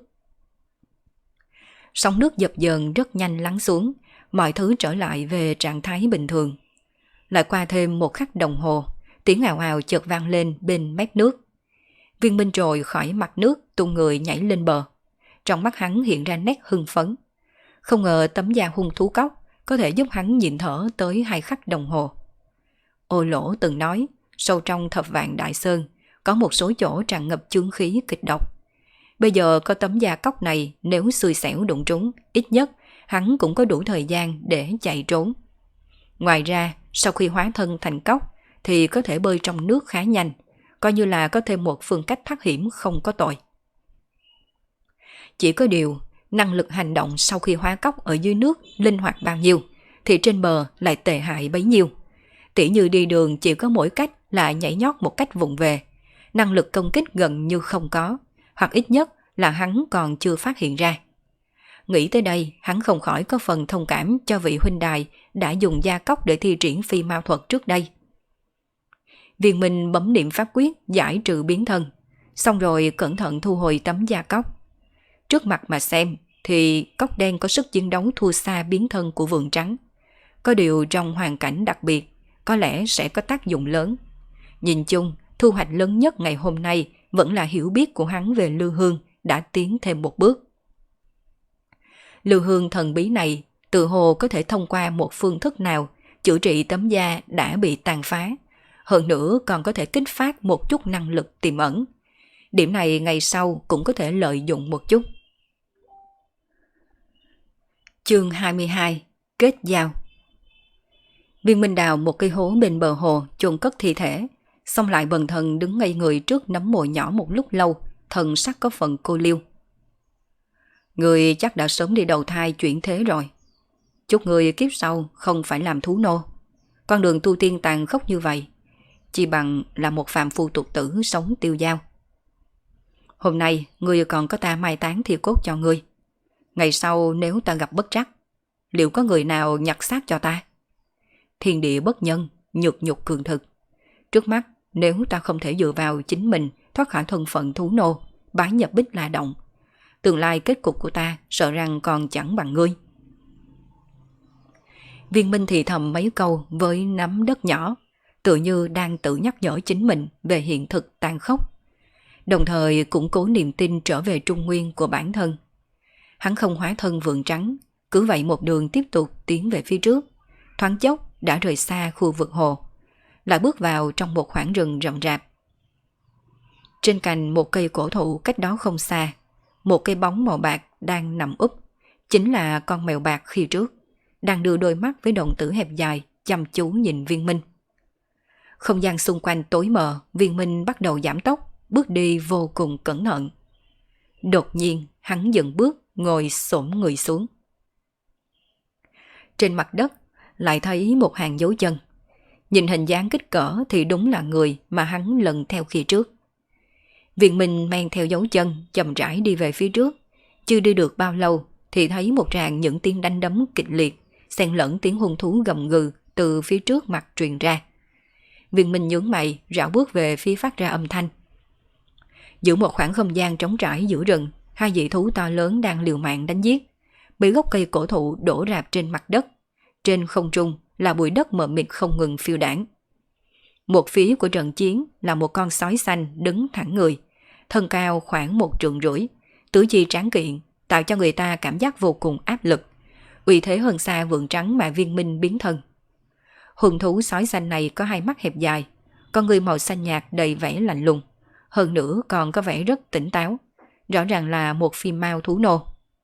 Sóng nước dập dờn rất nhanh lắng xuống, mọi thứ trở lại về trạng thái bình thường. Lại qua thêm một khắc đồng hồ, tiếng ào ào chợt vang lên bên mép nước. Viên Minh trồi khỏi mặt nước, tung người nhảy lên bờ. Trong mắt hắn hiện ra nét hưng phấn. Không ngờ tấm da hung thú cóc có thể giúp hắn nhịn thở tới 2 khắc đồng hồ. Ô Lỗ từng nói, sâu trong Thập Vạn Đại Sơn có một số chỗ tràn ngập chướng khí kịch độc. Bây giờ có tấm da cóc này, nếu xui xẻo đụng trúng, ít nhất hắn cũng có đủ thời gian để chạy trốn. Ngoài ra, sau khi hóa thân thành cóc thì có thể bơi trong nước khá nhanh, coi như là có thêm một phương cách thoát hiểm không có tội. Chỉ có điều, năng lực hành động sau khi hóa cóc ở dưới nước linh hoạt bao nhiêu, thì trên bờ lại tệ hại bấy nhiêu. Tỉ như đi đường chỉ có mỗi cách là nhảy nhót một cách vụng về, năng lực công kích gần như không có, hoặc ít nhất là hắn còn chưa phát hiện ra. Nghĩ tới đây, hắn không khỏi có phần thông cảm cho vị huynh đài đã dùng da cóc để thi triển phi ma thuật trước đây. Viên Minh bấm niệm pháp quyết giải trừ biến thân, xong rồi cẩn thận thu hồi tấm da cóc. Trước mặt mà xem thì cóc đen có sức chiến đấu thua xa biến thân của vượn trắng. Có điều trong hoàn cảnh đặc biệt, có lẽ sẽ có tác dụng lớn. Nhìn chung, thu hoạch lớn nhất ngày hôm nay vẫn là hiểu biết của hắn về lư hương đã tiến thêm một bước. Lư hương thần bí này tự hồ có thể thông qua một phương thức nào chữa trị tấm da đã bị tàn phá. Hơn nữa còn có thể kích phát một chút năng lực tiềm ẩn. Điểm này ngày sau cũng có thể lợi dụng một chút. Chương 22. Kết giao. Viên Minh đào một cây hố bên bờ hồ chôn cất thi thể, xong lại bần thần đứng ngây người trước nấm mồi nhỏ một lúc lâu, thần sắc có phần cô liêu. Người chắc đã sớm đi đầu thai chuyển thế rồi. Chúc người kiếp sau không phải làm thú nô. Con đường tu tiên tàn khốc như vậy, chỉ bằng là một phàm phu tục tử sống tiêu dao. Hôm nay người còn có ta mai táng thi cốt cho ngươi. Ngày sau nếu ta gặp bất trắc, liệu có người nào nhặt xác cho ta? Thiên địa bất nhân, nhược nhục cường thực. Trước mắt nếu ta không thể dựa vào chính mình thoát khỏi thân phận thú nô, bái nhập Bích La Động, tương lai kết cục của ta sợ rằng còn chẳng bằng ngươi. Viên Minh thì thầm mấy câu với nắm đất nhỏ, tự như đang tự nhắc nhở chính mình về hiện thực tàn khốc, đồng thời củng cố niềm tin trở về trung nguyên của bản thân. Hắn không hóa thân vượn trắng, cứ vậy một đường tiếp tục tiến về phía trước, thoáng chốc đã rời xa khu vực hồ, lại bước vào trong một khoảng rừng rậm rạp. Trên cành một cây cổ thụ cách đó không xa, một cây bóng màu bạc đang nằm úp, chính là con mèo bạc khi trước, đang đưa đôi mắt với đồng tử hẹp dài chăm chú nhìn Viên Minh. Không gian xung quanh tối mờ, Viên Minh bắt đầu giảm tốc, bước đi vô cùng cẩn thận. Đột nhiên, hắn dừng bước, ngồi xổm người xuống. Trên mặt đất, lại thấy một hàng dấu chân. Nhìn hình dáng kích cỡ thì đúng là người mà hắn lần theo khi trước. Viên Minh mang theo dấu chân, chậm rãi đi về phía trước. Chưa đi được bao lâu, thì thấy một tràng những tiếng đánh đấm kịch liệt, xen lẫn tiếng hung thú gầm gừ từ phía trước mặt truyền ra. Viên Minh nhướng mày, rảo bước về phía phát ra âm thanh. Giữa một khoảng không gian trống trải giữa rừng, hai dị thú to lớn đang liều mạng đánh giết. Bị gốc cây cổ thụ đổ rạp trên mặt đất. Trên không trung là bụi đất mờ mịt không ngừng phiêu đãng. Một phía của trận chiến là một con sói xanh đứng thẳng người, thân cao khoảng 1,5 trượng, tứ chi tráng kiện, tạo cho người ta cảm giác vô cùng áp lực, uy thế hơn xa vượn trắng mà Viên Minh biến thân. Hung thú sói xanh này có hai mắt hẹp dài, con người màu xanh nhạt đầy vẻ lạnh lùng, hơn nữa còn có vẻ rất tỉnh táo, rõ ràng là một phi mao thú nô.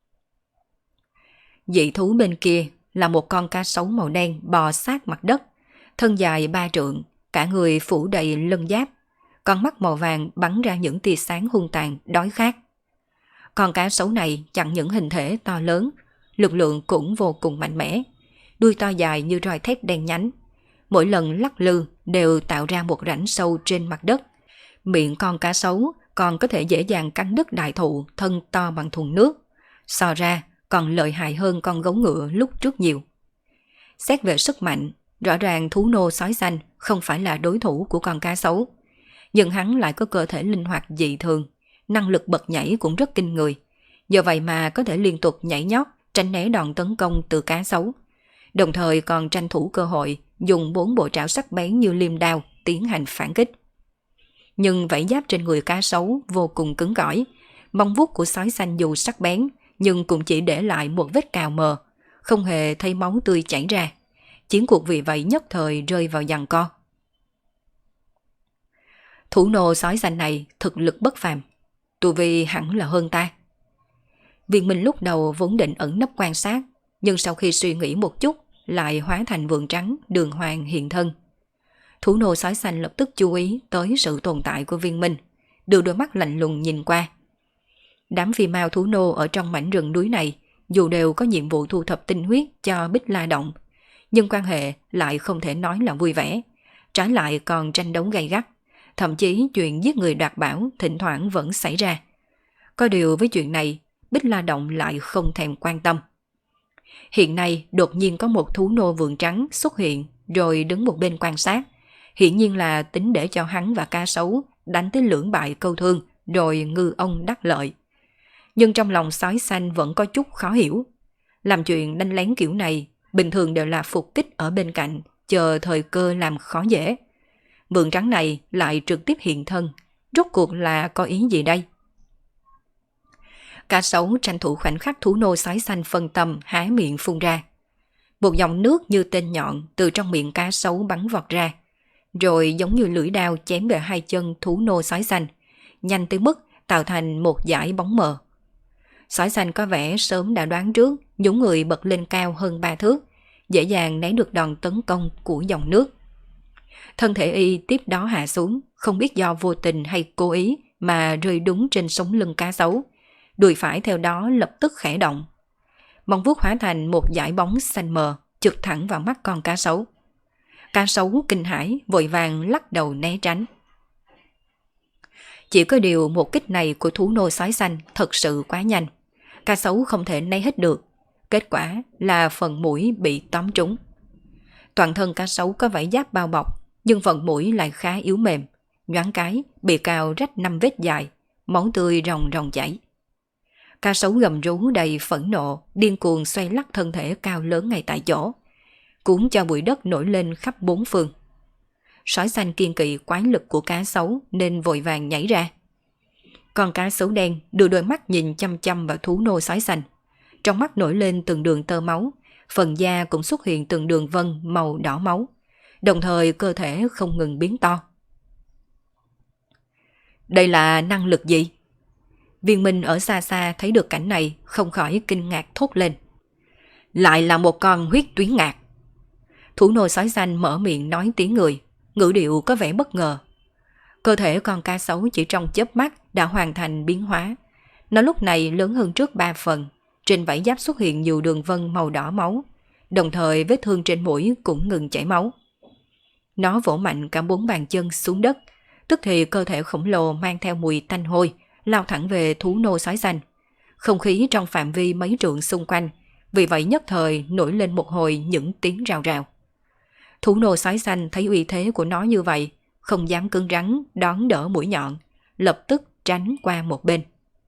Dị thú bên kia là một con cá sấu màu đen bò sát mặt đất, thân dài 3 trượng, cả người phủ đầy lân giáp, con mắt màu vàng bắn ra những tia sáng hung tàn, đói khát. Con cá sấu này chẳng những hình thể to lớn, lực lượng cũng vô cùng mạnh mẽ, đuôi to dài như roi thép đen nhánh, mỗi lần lắc lư đều tạo ra một rãnh sâu trên mặt đất. Miệng con cá sấu còn có thể dễ dàng cắn đứt đại thụ thân to bằng thùng nước, so ra còn lợi hại hơn con gấu ngựa lúc trước nhiều. Xét về sức mạnh, rõ ràng thú nô sói xanh không phải là đối thủ của con cá sấu, nhưng hắn lại có cơ thể linh hoạt dị thường, năng lực bật nhảy cũng rất kinh người, do vậy mà có thể liên tục nhảy nhót tránh né đòn tấn công từ cá sấu, đồng thời còn tranh thủ cơ hội dùng 4 bộ trảo sắc bén như liêm đao tiến hành phản kích. Nhưng vảy giáp trên người cá sấu vô cùng cứng cỏi, móng vuốt của sói xanh dù sắc bén nhưng cũng chỉ để lại một vết cào mờ, không hề thấy máu tươi chảy ra. Chiến cuộc vì vậy nhất thời rơi vào giằng co. Thủ nô sói xanh này thực lực bất phàm, tu vi hẳn là hơn ta. Viên Minh lúc đầu vốn định ẩn nấp quan sát, nhưng sau khi suy nghĩ một chút lại hóa thành vượn trắng đường hoàng hiện thân. Thủ nô sói xanh lập tức chú ý tới sự tồn tại của Viên Minh, đưa đôi mắt lạnh lùng nhìn qua. Đám phi mao thú nô ở trong mảnh rừng núi này dù đều có nhiệm vụ thu thập tinh huyết cho Bích La Động, nhưng quan hệ lại không thể nói là vui vẻ, trái lại còn tranh đấu gay gắt, thậm chí chuyện giết người đoạt bảo thỉnh thoảng vẫn xảy ra. Có điều với chuyện này, Bích La Động lại không thèm quan tâm. Hiện nay đột nhiên có một thú nô vượn trắng xuất hiện rồi đứng một bên quan sát, hiển nhiên là tính để cho hắn và cá sấu đánh tới lưỡng bại câu thương rồi ngư ông đắc lợi. Nhưng trong lòng sói xanh vẫn có chút khó hiểu. Làm chuyện đánh lén kiểu này bình thường đều là phục kích ở bên cạnh, chờ thời cơ làm khó dễ. Vượn trắng này lại trực tiếp hiện thân, rốt cuộc là có ý gì đây? Cá sấu tranh thủ khoảnh khắc thú nô sói xanh phân tâm há miệng phun ra. Một dòng nước như tên nhọn từ trong miệng cá sấu bắn vọt ra, rồi giống như lưỡi đao chém về hai chân thú nô sói xanh, nhanh tới mức tạo thành một dải bóng mờ. Sói xanh có vẻ sớm đã đoán trước, nhún người bật lên cao hơn 3 thước, dễ dàng né được đòn tấn công của dòng nước. Thân thể y tiếp đó hạ xuống, không biết do vô tình hay cố ý mà rơi đúng trên sống lưng cá sấu. Đùi phải theo đó lập tức khẽ động. Móng vuốt hóa thành một dải bóng xanh mờ, chực thẳng vào mắt con cá sấu. Cá sấu kinh hãi, vội vàng lắc đầu né tránh. Chỉ có điều một kích này của thú nô sói xanh thật sự quá nhanh. Cá sấu không thể né hết được. Kết quả là phần mũi bị tóm trúng. Toàn thân cá sấu có vảy giáp bao bọc, nhưng phần mũi lại khá yếu mềm. Nhoáng cái, bị cào rách 5 vết dài, máu tươi ròng ròng chảy. Cá sấu gầm rú đầy phẫn nộ, điên cuồng xoay lắc thân thể cao lớn ngay tại chỗ, cuốn cho bụi đất nổi lên khắp bốn phương. Sói xanh kiên kỵ quái lực của cá sấu nên vội vàng nhảy ra. Con cá sấu đen đưa đôi mắt nhìn chăm chăm vào thú nô sói xanh. Trong mắt nổi lên từng đường tơ máu, phần da cũng xuất hiện từng đường vân màu đỏ máu, đồng thời cơ thể không ngừng biến to. Đây là năng lực gì? Viên Minh ở xa xa thấy được cảnh này không khỏi kinh ngạc thốt lên. Lại là một con huyết tuyến ngạc. Thú nô sói xanh mở miệng nói tiếng người, ngữ điệu có vẻ bất ngờ. Cơ thể con cá sấu chỉ trong chớp mắt đã hoàn thành biến hóa. Nó lúc này lớn hơn trước 3 phần, trên vảy giáp xuất hiện nhiều đường vân màu đỏ máu, đồng thời vết thương trên mũi cũng ngừng chảy máu. Nó vỗ mạnh cả 4 bàn chân xuống đất, tức thì cơ thể khổng lồ mang theo mùi tanh hôi, lao thẳng về thú nô sói xanh. Không khí trong phạm vi mấy trượng xung quanh, vì vậy nhất thời nổi lên một hồi những tiếng rào rào. Thú nô sói xanh thấy uy thế của nó như vậy, không dám cứng rắn đón đỡ mũi nhọn, lập tức tránh qua một bên.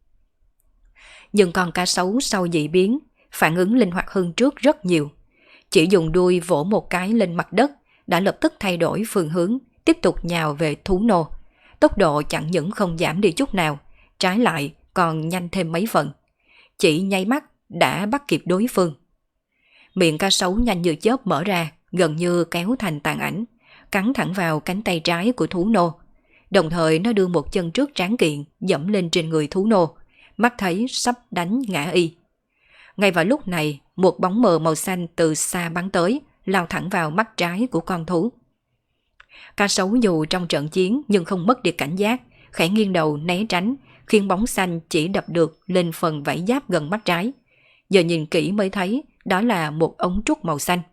Nhưng con cá sấu sau dị biến, phản ứng linh hoạt hơn trước rất nhiều. Chỉ dùng đuôi vỗ một cái lên mặt đất, đã lập tức thay đổi phương hướng, tiếp tục nhào về thú nô. Tốc độ chẳng những không giảm đi chút nào, trái lại còn nhanh thêm mấy phần. Chỉ nháy mắt đã bắt kịp đối phương. Miệng cá sấu nhanh như chớp mở ra, gần như kéo thành tàn ảnh, cắn thẳng vào cánh tay trái của thú nô. Đồng thời nó đưa một chân trước tráng kiện dẫm lên trên người thú nô, mắt thấy sắp đánh ngã y. Ngay vào lúc này, một bóng mờ màu xanh từ xa bắn tới, lao thẳng vào mắt trái của con thú. Cá sấu dù trong trận chiến nhưng không mất đi cảnh giác, khẽ nghiêng đầu né tránh, khiến bóng xanh chỉ đập được lên phần vảy giáp gần mắt trái. Giờ nhìn kỹ mới thấy đó là một ống trúc màu xanh.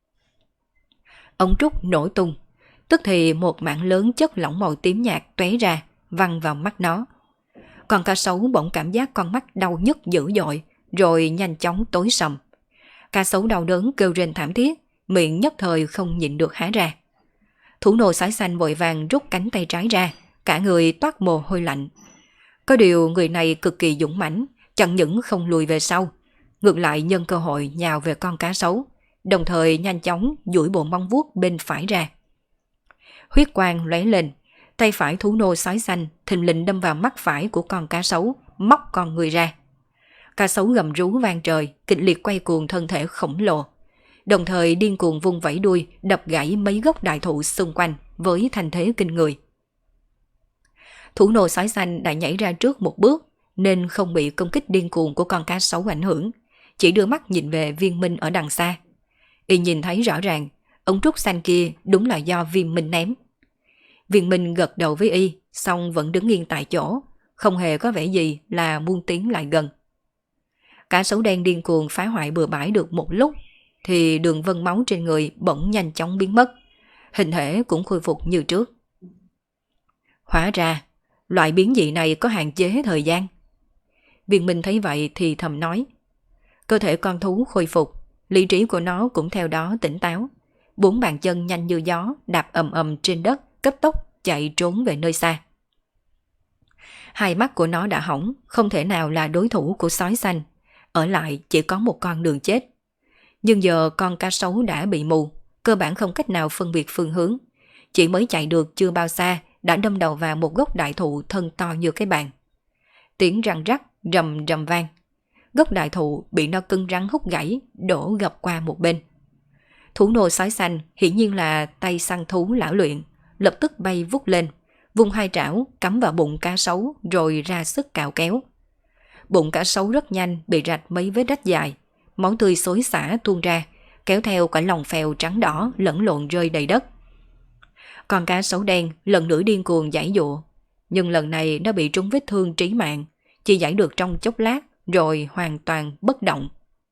Ống trúc nổ tung, tức thì một mảng lớn chất lỏng màu tím nhạt tóe ra, văng vào mắt nó. Còn cá sấu bỗng cảm giác con mắt đau nhức dữ dội, rồi nhanh chóng tối sầm. Cá sấu đau đớn kêu rên thảm thiết, miệng nhất thời không nhịn được há ra. Thú nô sói xanh vội vàng rút cánh tay trái ra, cả người toát mồ hôi lạnh. Có điều người này cực kỳ dũng mãnh, chẳng những không lùi về sau, ngược lại nhân cơ hội nhào về con cá sấu, đồng thời nhanh chóng duỗi bộ móng vuốt bên phải ra. Huyết quang lóe lên, tay phải thú nô sói xanh thình lình đâm vào mắt phải của con cá sấu, móc con người ra. Cá sấu gầm rú vang trời, kịch liệt quay cuồng thân thể khổng lồ, đồng thời điên cuồng vung vẩy đuôi đập gãy mấy gốc đại thụ xung quanh với thành thế kinh người. Thú nô sói xanh đã nhảy ra trước một bước nên không bị công kích điên cuồng của con cá sấu ảnh hưởng, chỉ đưa mắt nhìn về Viên Minh ở đằng xa. Y nhìn thấy rõ ràng, ống trúc xanh kia đúng là do Viên Minh ném. Viên Minh gật đầu với Y, xong vẫn đứng yên tại chỗ, không hề có vẻ gì là muốn tiến lại gần. Cá sấu đen điên cuồng phá hoại bừa bãi được một lúc, thì đường vân máu trên người bỗng nhanh chóng biến mất, hình thể cũng khôi phục như trước. Hóa ra, loại biến dị này có hạn chế thời gian. Viên Minh thấy vậy thì thầm nói. Cơ thể con thú khôi phục, lý trí của nó cũng theo đó tỉnh táo. 4 bàn chân nhanh như gió đạp ầm ầm trên đất, cấp tốc chạy trốn về nơi xa. Hai mắt của nó đã hỏng, không thể nào là đối thủ của sói xanh, ở lại chỉ có một con đường chết. Nhưng giờ con cá sấu đã bị mù, cơ bản không cách nào phân biệt phương hướng. Chỉ mới chạy được chưa bao xa đã đâm đầu vào một gốc đại thụ thân to như cái bàn. Tiếng răng rắc rầm rầm vang. Gốc đại thụ bị nó cứng rắn hút gãy, đổ gập qua một bên. Thú nô sói xanh hiển nhiên là tay săn thú lão luyện, lập tức bay vút lên, vung hai trảo cắm vào bụng cá sấu rồi ra sức cào kéo. Bụng cá sấu rất nhanh bị rạch mấy vết rách dài, máu tươi xối xả tuôn ra, kéo theo cả lòng phèo trắng đỏ lẫn lộn rơi đầy đất. Con cá sấu đen lần nữa điên cuồng giãy giụa, nhưng lần này nó bị trúng vết thương trí mạng, chỉ giãy được trong chốc lát rồi hoàn toàn bất động.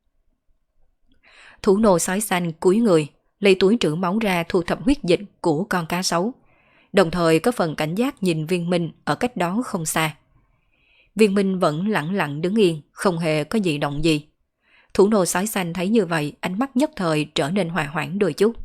Thú nô sói xanh cúi người, lấy túi trữ máu ra thu thập huyết dịch của con cá sấu, đồng thời có phần cảnh giác nhìn Viên Minh ở cách đó không xa. Viên Minh vẫn lặng lặng đứng yên, không hề có gì động gì. Thú nô sói xanh thấy như vậy, ánh mắt nhất thời trở nên hòa hoãn đôi chút.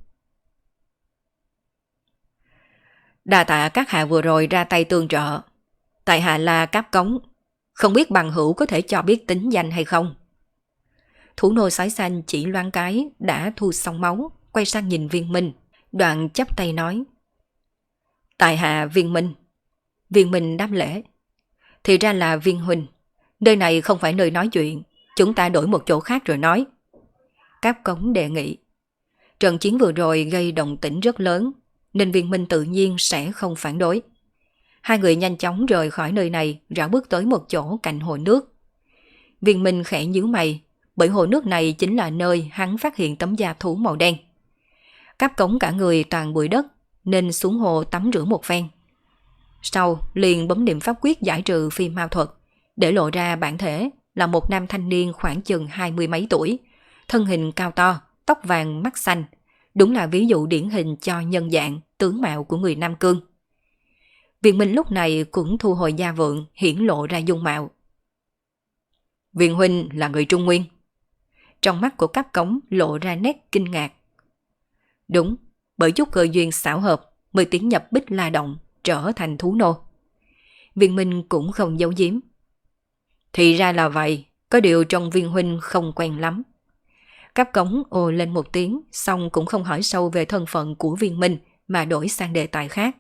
Đa tạ các hạ vừa rồi ra tay tương trợ. Tại hạ là Cáp Cống, không biết bằng hữu có thể cho biết tính danh hay không? Thú nô sói xanh chỉ loáng cái đã thu xong máu, quay sang nhìn Viên Minh, đoạn chắp tay nói. Tại hạ Viên Minh. Viên Minh đáp lễ. Thì ra là Viên huynh, nơi này không phải nơi nói chuyện, chúng ta đổi một chỗ khác rồi nói. Cáp Cống đề nghị. Trận chiến vừa rồi gây động tĩnh rất lớn, nên Viên Minh tự nhiên sẽ không phản đối. Hai người nhanh chóng rời khỏi nơi này, rảo bước tới một chỗ cạnh hồ nước. Viên Minh khẽ nhíu mày, bởi hồ nước này chính là nơi hắn phát hiện tấm da thú màu đen. Cáp Cống cả người toàn bụi đất, nên xuống hồ tắm rửa một phen. Sau liền bấm niệm pháp quyết giải trừ phi ma thuật, để lộ ra bản thể là một nam thanh niên khoảng chừng 20 mấy tuổi, thân hình cao to, tóc vàng mắt xanh, đúng là ví dụ điển hình cho nhân dạng, tướng mạo của người Nam Cương. Viên Minh lúc này cũng thu hồi da vượng, hiển lộ ra dung mạo. Viên huynh là người Trung Nguyên. Trong mắt của Cáp Cống lộ ra nét kinh ngạc. Đúng, bởi chút cơ duyên xảo hợp mới tiến nhập Bích La Động, trở thành thú nô. Viên Minh cũng không giấu giếm. Thì ra là vậy, có điều trong Viên huynh không quen lắm. Cáp Cống ồ lên một tiếng, xong cũng không hỏi sâu về thân phận của Viên Minh mà đổi sang đề tài khác.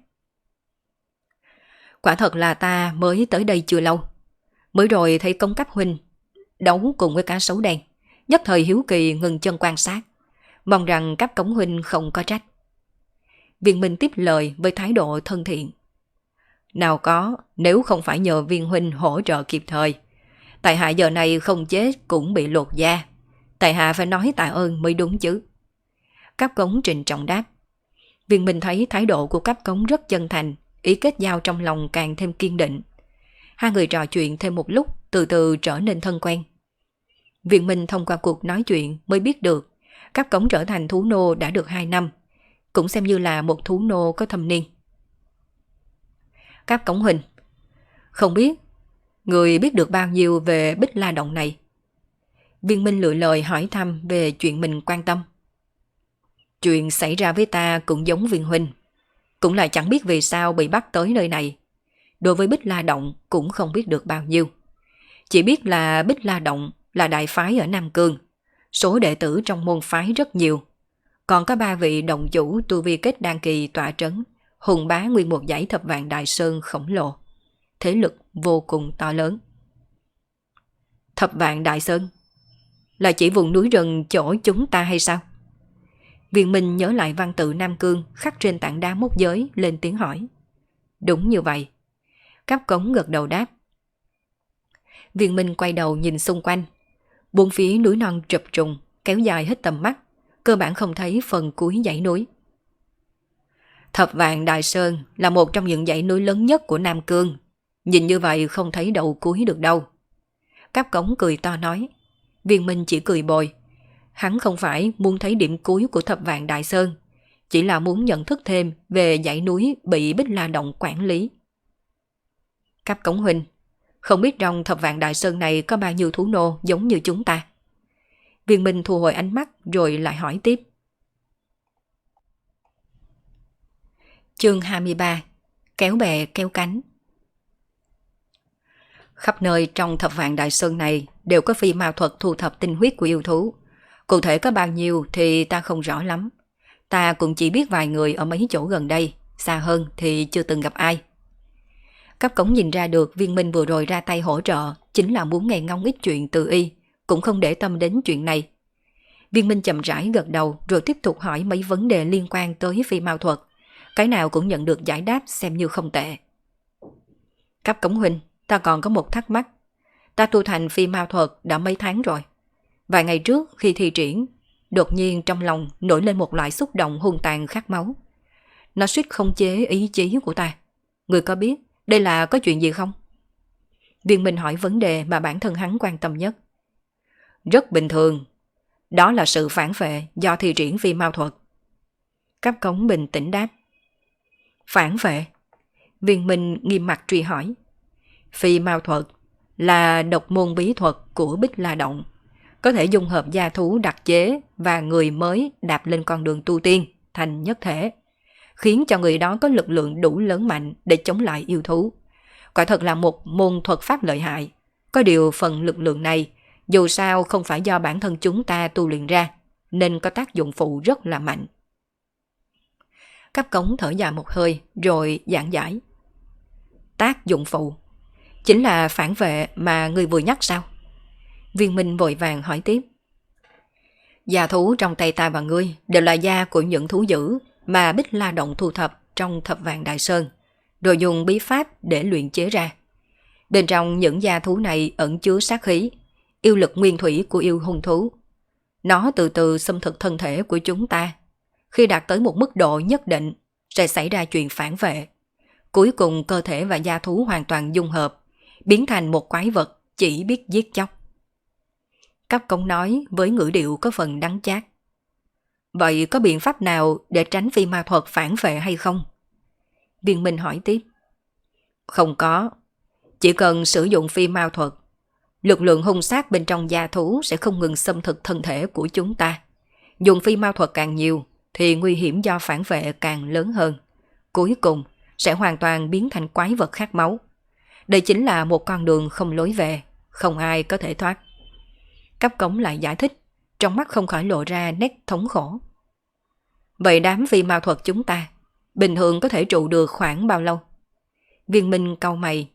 Quả thật là ta mới tới đây chưa lâu. Mới rồi thấy công Cáp huynh đấu cùng với cá sấu đen, nhất thời hiếu kỳ ngừng chân quan sát, mong rằng Cáp Cống huynh không có trách. Viên Minh tiếp lời với thái độ thân thiện. Nào có, nếu không phải nhờ Viên huynh hỗ trợ kịp thời, tại hạ giờ này không chết cũng bị lột da. Tại hạ phải nói tạ ơn mới đúng chứ. Cáp Cống trịnh trọng đáp. Viên Minh thấy thái độ của Cáp Cống rất chân thành, ý kết giao trong lòng càng thêm kiên định. Hai người trò chuyện thêm một lúc, từ từ trở nên thân quen. Viên Minh thông qua cuộc nói chuyện mới biết được Cáp Cống trở thành thú nô đã được 2 năm, cũng xem như là một thú nô có thâm niên. Cáp Cống huynh, không biết người biết được bao nhiêu về Bích La Động này? Viên Minh lựa lời hỏi thăm về chuyện mình quan tâm. Chuyện xảy ra với ta cũng giống Viên huynh, cũng là chẳng biết vì sao bị bắt tới nơi này. Đối với Bích La Động cũng không biết được bao nhiêu. Chỉ biết là Bích La Động là đại phái ở Nam Cương, số đệ tử trong môn phái rất nhiều. Còn có 3 vị động chủ tu vi kết đan kỳ tọa trấn, hùng bá nguyên một dãy Thập Vạn Đại Sơn khổng lồ. Thế lực vô cùng to lớn. Thập Vạn Đại Sơn là chỉ vùng núi rừng chỗ chúng ta hay sao? Viên Minh nhớ lại văn tự Nam Cương khắc trên tảng đá mốc giới, lên tiếng hỏi. Đúng như vậy. Cáp Cống gật đầu đáp. Viên Minh quay đầu nhìn xung quanh. Bốn phía núi non chập trùng, kéo dài hết tầm mắt, cơ bản không thấy phần cuối dãy núi. Thập Vạn Đại Sơn là một trong những dãy núi lớn nhất của Nam Cương. Nhìn như vậy không thấy đầu cuối được đâu. Cáp Cống cười to nói. Viên Minh chỉ cười bồi. Hắn không phải muốn thấy điểm cuối của Thập Vạn Đại Sơn, chỉ là muốn nhận thức thêm về dãy núi bị Bích La Động quản lý. Cáp Cống huynh, không biết trong Thập Vạn Đại Sơn này có bao nhiêu thú nô giống như chúng ta? Viên Minh thu hồi ánh mắt rồi lại hỏi tiếp. Chương 23. Kéo bè kéo cánh. Khắp nơi trong Thập Vạn Đại Sơn này đều có phi mao thuật thu thập tinh huyết của yêu thú. Cụ thể có bao nhiêu thì ta không rõ lắm. Ta cũng chỉ biết vài người ở mấy chỗ gần đây, xa hơn thì chưa từng gặp ai. Cáp Cống nhìn ra được Viên Minh vừa rồi ra tay hỗ trợ chính là muốn nghe ngóng ít chuyện từ y, cũng không để tâm đến chuyện này. Viên Minh chậm rãi gật đầu rồi tiếp tục hỏi mấy vấn đề liên quan tới phi mao thuật. Cái nào cũng nhận được giải đáp xem như không tệ. Cáp Cống huynh, ta còn có một thắc mắc. Ta tu thành phi mao thuật đã mấy tháng rồi. Vài ngày trước khi thi triển, đột nhiên trong lòng nổi lên một loại xúc động hung tàn khát máu. Nó suýt khống chế ý chí của ta. Người có biết đây là có chuyện gì không? Viên Minh hỏi vấn đề mà bản thân hắn quan tâm nhất. Rất bình thường. Đó là sự phản vệ do thi triển phi mao thuật. Cáp Cống bình tĩnh đáp. Phản vệ? Viên Minh nghiêm mặt truy hỏi. Phi mao thuật là độc môn bí thuật của Bích La Động, có thể dung hợp gia thú đặc chế và người mới đạp lên con đường tu tiên thành nhất thể, khiến cho người đó có lực lượng đủ lớn mạnh để chống lại yêu thú. Quả thật là một môn thuật pháp lợi hại. Có điều phần lực lượng này dù sao không phải do bản thân chúng ta tu luyện ra, nên có tác dụng phụ rất là mạnh. Cáp Cống thở dài một hơi rồi giảng giải. Tác dụng phụ chính là phản vệ mà người vừa nhắc sao? Viên Minh vội vàng hỏi tiếp. Da thú trong tay ta và ngươi đều là da của những thú dữ mà Bích La Động thu thập trong Thập Vạn Đại Sơn, rồi dùng bí pháp để luyện chế ra. Bên trong những da thú này ẩn chứa sát khí, yêu lực nguyên thủy của yêu hung thú. Nó từ từ xâm thực thân thể của chúng ta. Khi đạt tới một mức độ nhất định, sẽ xảy ra chuyện phản vệ. Cuối cùng cơ thể và gia thú hoàn toàn dung hợp, biến thành một quái vật chỉ biết giết chóc. Cấp công nói với ngữ điệu có phần đắng chát. Vậy có biện pháp nào để tránh phi ma thuật phản vệ hay không? Viên Minh hỏi tiếp. Không có. Chỉ cần sử dụng phi ma thuật, lực lượng hung sát bên trong gia thú sẽ không ngừng xâm thực thân thể của chúng ta. Dùng phi ma thuật càng nhiều thì nguy hiểm do phản vệ càng lớn hơn. Cuối cùng sẽ hoàn toàn biến thành quái vật khát máu. Đây chính là một con đường không lối về, không ai có thể thoát. Cấp cống lại giải thích, trong mắt không khỏi lộ ra nét thống khổ. Vậy đám phi ma thuật chúng ta bình thường có thể trụ được khoảng bao lâu? Viên Minh cau mày.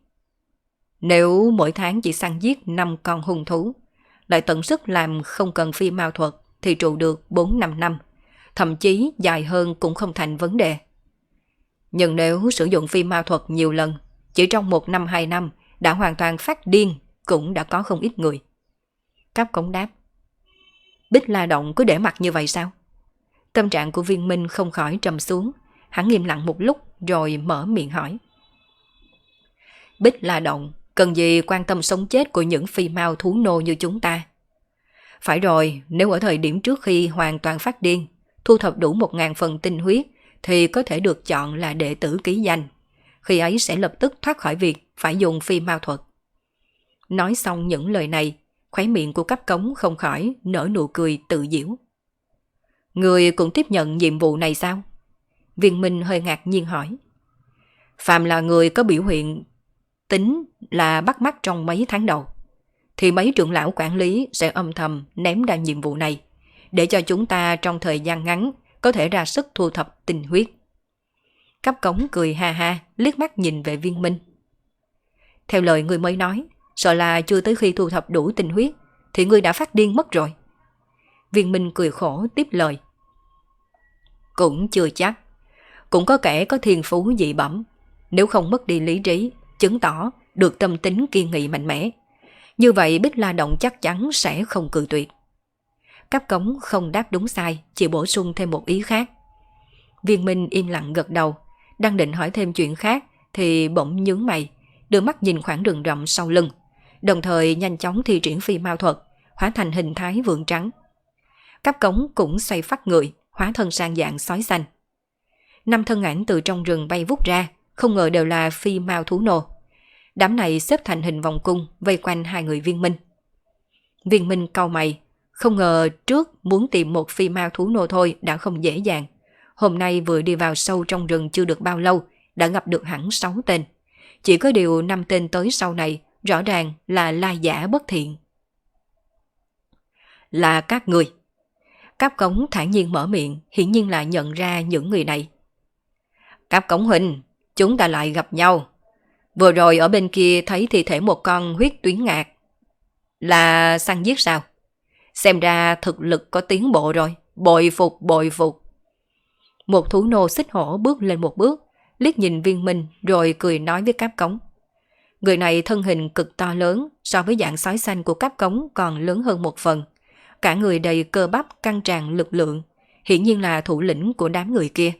Nếu mỗi tháng chỉ săn giết 5 con hung thú, lại tận sức làm không cần phi ma thuật thì trụ được 4-5 năm, thậm chí dài hơn cũng không thành vấn đề. Nhưng nếu sử dụng phi ma thuật nhiều lần, chỉ trong 1 năm 2 năm đã hoàn toàn phát điên cũng đã có không ít người. Cấp cống đáp. Bích La Động cứ để mặc như vậy sao? Tâm trạng của Viên Minh không khỏi trầm xuống, hắn im lặng một lúc rồi mở miệng hỏi. Bích La Động cần gì quan tâm sống chết của những phi mao thú nô như chúng ta? Phải rồi, nếu ở thời điểm trước khi hoàn toàn phát điên, thu thập đủ 1000 phần tinh huyết thì có thể được chọn là đệ tử ký danh. Khi ấy sẽ lập tức thoát khỏi việc phải dùng phi mao thuật. Nói xong những lời này, khóe miệng của cấp cống không khỏi nở nụ cười tự giễu. Người cũng tiếp nhận nhiệm vụ này sao? Viên Minh hơi ngạc nhiên hỏi. Phàm là người có biểu hiện tính là bắt mắt trong mấy tháng đầu, thì mấy trưởng lão quản lý sẽ âm thầm ném ra nhiệm vụ này, để cho chúng ta trong thời gian ngắn có thể ra sức thu thập tinh huyết. Cấp cống cười ha ha, liếc mắt nhìn về Viên Minh. Theo lời người mới nói, sợ là chưa tới khi thu thập đủ tinh huyết thì người đã phát điên mất rồi. Viên Minh cười khổ tiếp lời. Cũng chưa chắc. Cũng có kẻ có thiên phú dị bẩm, nếu không mất đi lý trí, chứng tỏ được tâm tính kiên nghị mạnh mẽ. Như vậy Bích La Động chắc chắn sẽ không cự tuyệt. Cấp cống không đáp đúng sai, chỉ bổ sung thêm một ý khác. Viên Minh im lặng gật đầu, đang định hỏi thêm chuyện khác thì bỗng nhướng mày, đưa mắt nhìn khoảng rừng rậm sau lưng, đồng thời nhanh chóng thi triển phi mao thuật, hóa thành hình thái vượn trắng. Cấp cống cũng xoay phát người, hóa thân sang dạng sói xanh. 5 thân ảnh từ trong rừng bay vút ra, không ngờ đều là phi mao thú nô. Đám này xếp thành hình vòng cung vây quanh hai người Viên Minh. Viên Minh cau mày, không ngờ trước muốn tìm một phi mao thú nô thôi đã không dễ dàng. Hôm nay vừa đi vào sâu trong rừng chưa được bao lâu đã gặp được hẳn 6 tên. Chỉ có điều 5 tên tới sau này rõ ràng là lai giả bất thiện. Là các người. Cáp Cống thản nhiên mở miệng, hiển nhiên là nhận ra những người này. Cáp Cống huynh, chúng ta lại gặp nhau. Vừa rồi ở bên kia thấy thi thể một con huyết tuyến ngạc. Là săn giết sao? Xem ra thực lực có tiến bộ rồi, bội phục bội phục. Một thú nô xích hổ bước lên một bước, liếc nhìn Viên Minh rồi cười nói với Cáp Cống. Người này thân hình cực to lớn, so với dạng sói xanh của Cáp Cống còn lớn hơn một phần. Cả người đầy cơ bắp căng tràn lực lượng, hiển nhiên là thủ lĩnh của đám người kia.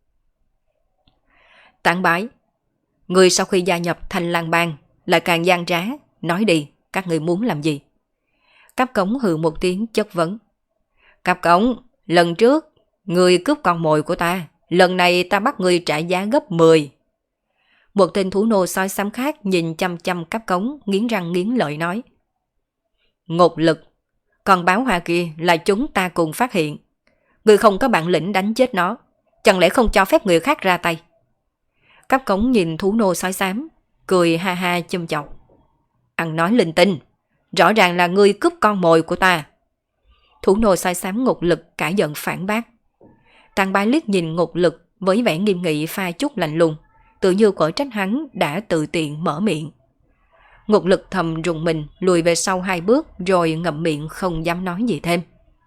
Tản bái, người sau khi gia nhập Thanh Lang Bang lại càng gian trá, nói đi, các người muốn làm gì? Cáp Cống hừ một tiếng chất vấn. Cáp Cống, lần trước người cướp con mồi của ta, lần này ta bắt người trả giá gấp 10. Một tên thú nô sói xám khác nhìn chăm chăm Cáp Cống, nghiến răng nghiến lợi nói. Ngột Lực, con báo hoa kia là chúng ta cùng phát hiện. Người không có bản lĩnh đánh chết nó, chẳng lẽ không cho phép người khác ra tay? Cáp Cống nhìn thú nô sói xám, cười ha ha châm chọc. Ăn nói linh tinh, rõ ràng là ngươi cướp con mồi của ta. Thú nô sói xám Ngột Lực cả giận phản bác. Tàn Bái liếc nhìn Ngột Lực với vẻ nghiêm nghị pha chút lạnh lùng, tự như quở trách hắn đã tự tiện mở miệng. Ngột Lực thầm rùng mình lùi về sau 2 bước rồi ngậm miệng không dám nói gì thêm.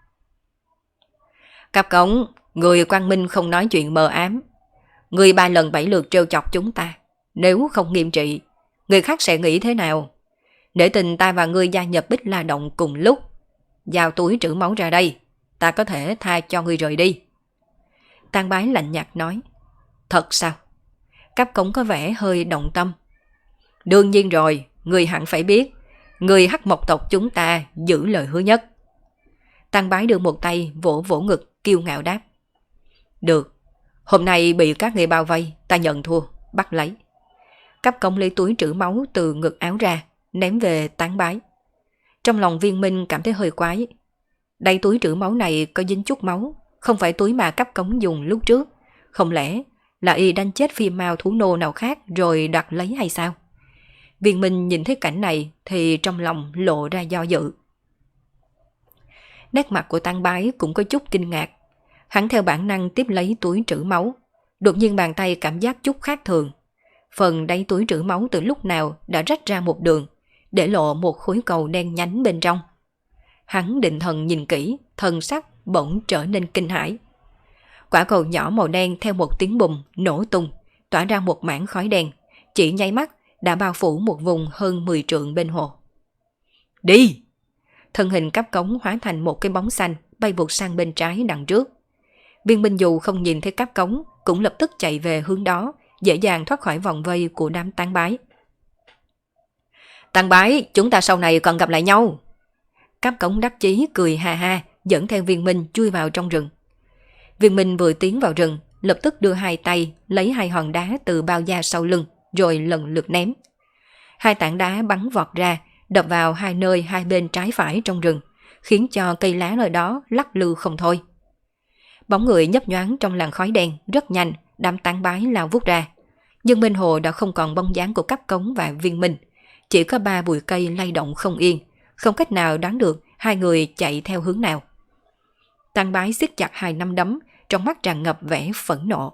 Cáp Cống, người quang minh không nói chuyện mờ ám. Người 3 lần 7 lượt trêu chọc chúng ta, nếu không nghiêm trị, người khác sẽ nghĩ thế nào? Để tình ta và ngươi gia nhập Bích La Động cùng lúc. Giao túi trữ máu ra đây, ta có thể tha cho ngươi rời đi. Tàn Bái lạnh nhạt nói. Thật sao? Cáp cống có vẻ hơi động tâm. Đương nhiên rồi, người hẳn phải biết. Người Hắc Mộc tộc chúng ta giữ lời hứa nhất. Tăng Bái đưa một tay vỗ vỗ ngực kiêu ngạo đáp. Được, hôm nay bị các ngươi bao vây, ta nhận thua, bắt lấy. Cáp cống lấy túi trữ máu từ ngực áo ra, ném về Tán Bái. Trong lòng Viên Minh cảm thấy hơi quái. Đây túi trữ máu này có dính chút máu, không phải túi mà Cáp cống dùng lúc trước. Không lẽ là y đánh chết phi mao thú nô nào khác rồi đặt lấy hay sao? Viên Minh nhìn thấy cảnh này thì trong lòng lộ ra do dự. Nét mặt của Tăng Bái cũng có chút kinh ngạc. Hắn theo bản năng tiếp lấy túi trữ máu. Đột nhiên bàn tay cảm giác chút khác thường. Phần đáy túi trữ máu từ lúc nào đã rách ra một đường, để lộ một khối cầu đen nhánh bên trong. Hắn định thần nhìn kỹ, thần sắc bỗng trở nên kinh hãi. Quả cầu nhỏ màu đen theo một tiếng bùng nổ tung, tỏa ra một mảng khói đen, chỉ nháy mắt đã bao phủ một vùng hơn 10 trượng bên hồ. Đi! Thân hình Cáp cống hóa thành một cái bóng xanh bay vụt sang bên trái đằng trước. Viên Minh dù không nhìn thấy Cáp cống cũng lập tức chạy về hướng đó, dễ dàng thoát khỏi vòng vây của đám Tán Bái. Tán Bái, chúng ta sau này còn gặp lại nhau. Cáp cống đắc chí cười ha ha, dẫn theo Viên Minh chui vào trong rừng. Viên Minh vừa tiến vào rừng, lập tức đưa hai tay lấy hai hòn đá từ bao da sau lưng, rồi lần lượt ném. Hai tảng đá bắn vọt ra, đập vào hai nơi hai bên trái phải trong rừng, khiến cho cây lá nơi đó lắc lư không thôi. Bóng người nhấp nhoáng trong làn khói đen rất nhanh, đám Tán Bái lao vút ra. Nhưng bên hồ đã không còn bóng dáng của Cáp cống và Viên Minh, chỉ có ba bụi cây lay động không yên, không cách nào đoán được hai người chạy theo hướng nào. Tán Bái siết chặt hai nắm đấm, trong mắt tràn ngập vẻ phẫn nộ.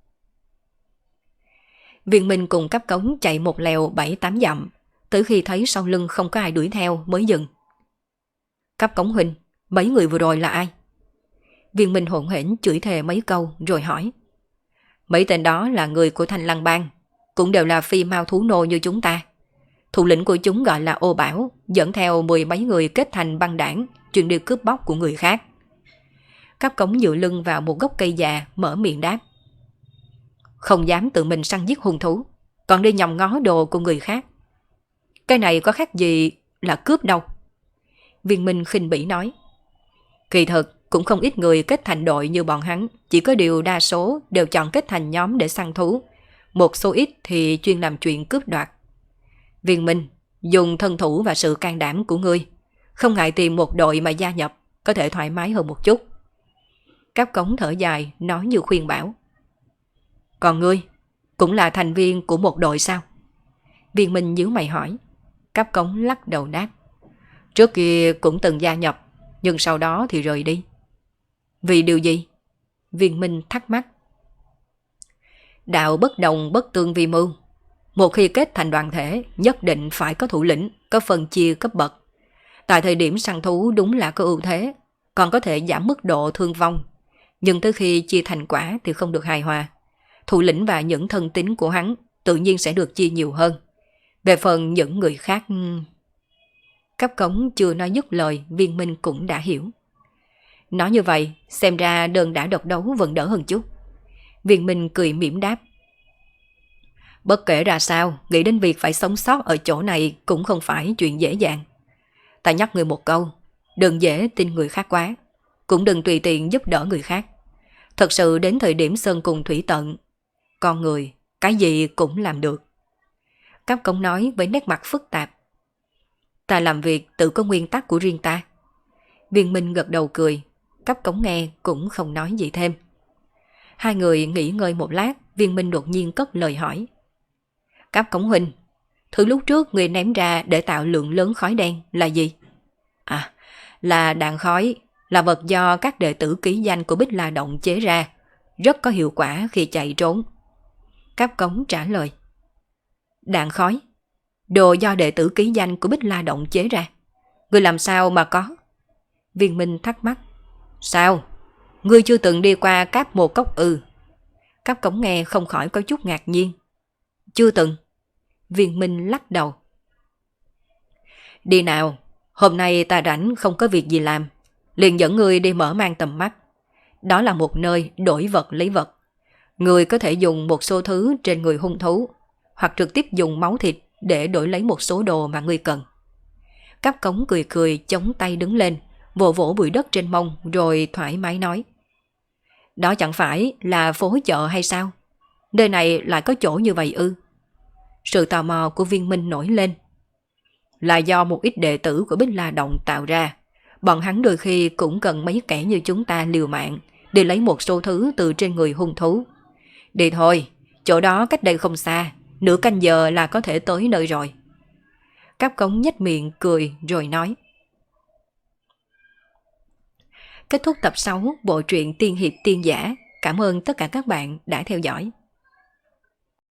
Viên Minh cùng Cáp cống chạy một lèo 7-8 dặm, tới khi thấy sau lưng không có ai đuổi theo mới dừng. Cáp cống huynh, mấy người vừa rồi là ai? Viên Minh hỗn hển chửi thề mấy câu rồi hỏi. Mấy tên đó là người của Thanh Lăng Bang, cũng đều là phi mao thú nô như chúng ta. Thủ lĩnh của chúng gọi là Ô Bảo, dẫn theo 10 mấy người kết thành băng đảng, chuyên đi cướp bóc của người khác. Cáp cống dựa lưng vào một gốc cây già, mở miệng đáp. Không dám tự mình săn giết hung thú, còn đi nhòm ngó đồ của người khác. Cái này có khác gì là cướp đâu. Viên Minh khinh bỉ nói. Kỳ thực cũng không ít người kết thành đội như bọn hắn, chỉ có điều đa số đều chọn kết thành nhóm để săn thú. Một số ít thì chuyên làm chuyện cướp đoạt. Viên Minh, dùng thân thủ và sự can đảm của ngươi, không ngại tìm một đội mà gia nhập, có thể thoải mái hơn một chút. Cáp cống thở dài, nói như khuyên bảo. Còn ngươi, cũng là thành viên của một đội sao? Viên Minh nhíu mày hỏi. Cáp cống lắc đầu đáp. Trước kia cũng từng gia nhập, nhưng sau đó thì rời đi. Vì điều gì? Viên Minh thắc mắc. Đạo bất đồng bất tương vi mưu. Một khi kết thành đoàn thể, nhất định phải có thủ lĩnh, có phân chia cấp bậc. Tại thời điểm săn thú đúng là có ưu thế, còn có thể giảm mức độ thương vong. Nhưng tới khi chia thành quả thì không được hài hòa. Thủ lĩnh và những thân tín của hắn tự nhiên sẽ được chia nhiều hơn. Về phần những người khác... Cáp cống chưa nói dứt lời, Viên Minh cũng đã hiểu. Nói như vậy, xem ra đơn đã độc đấu vẫn đỡ hơn chút. Viên Minh cười mỉm đáp. Bất kể ra sao, nghĩ đến việc phải sống sót ở chỗ này cũng không phải chuyện dễ dàng. Ta nhắc người một câu, đừng dễ tin người khác quá, cũng đừng tùy tiện giúp đỡ người khác. Thật sự đến thời điểm sơn cùng thủy tận, con người, cái gì cũng làm được. Cáp cống nói với nét mặt phức tạp. Ta làm việc tự có nguyên tắc của riêng ta. Viên Minh gật đầu cười, Cáp cống nghe cũng không nói gì thêm. Hai người nghỉ ngơi một lát, Viên Minh đột nhiên cất lời hỏi. Cáp cống huynh, thứ lúc trước người ném ra để tạo lượng lớn khói đen là gì? À, là đạn khói, là vật do các đệ tử ký danh của Bích La Động chế ra, rất có hiệu quả khi chạy trốn. Cáp cống trả lời. Đạn khói? Đồ do đệ tử ký danh của Bích La Động chế ra. Ngươi làm sao mà có? Viên Minh thắc mắc. Sao? Ngươi chưa từng đi qua Cáp Một Cốc ư? Cáp cống nghe không khỏi có chút ngạc nhiên. Chưa từng. Viên Minh lắc đầu. Đi nào, hôm nay ta rảnh không có việc gì làm, liền dẫn ngươi đi mở mang tầm mắt. Đó là một nơi đổi vật lấy vật. Người có thể dùng một số thứ trên người hung thú, hoặc trực tiếp dùng máu thịt để đổi lấy một số đồ mà người cần. Cáp cống cười cười chống tay đứng lên, vỗ vỗ bụi đất trên mông rồi thoải mái nói. Đó chẳng phải là phố chợ hay sao? Nơi này lại có chỗ như vậy ư? Sự tò mò của Viên Minh nổi lên. Là do một ít đệ tử của Bích La Động tạo ra. Bọn hắn đôi khi cũng cần mấy kẻ như chúng ta liều mạng để lấy một số thứ từ trên người hung thú. Đi thôi, chỗ đó cách đây không xa, nửa canh giờ là có thể tới nơi rồi. Cáp cống nhếch miệng cười rồi nói. Kết thúc tập 6 bộ truyện Tiên Hiệp Tiên Giả. Cảm ơn tất cả các bạn đã theo dõi.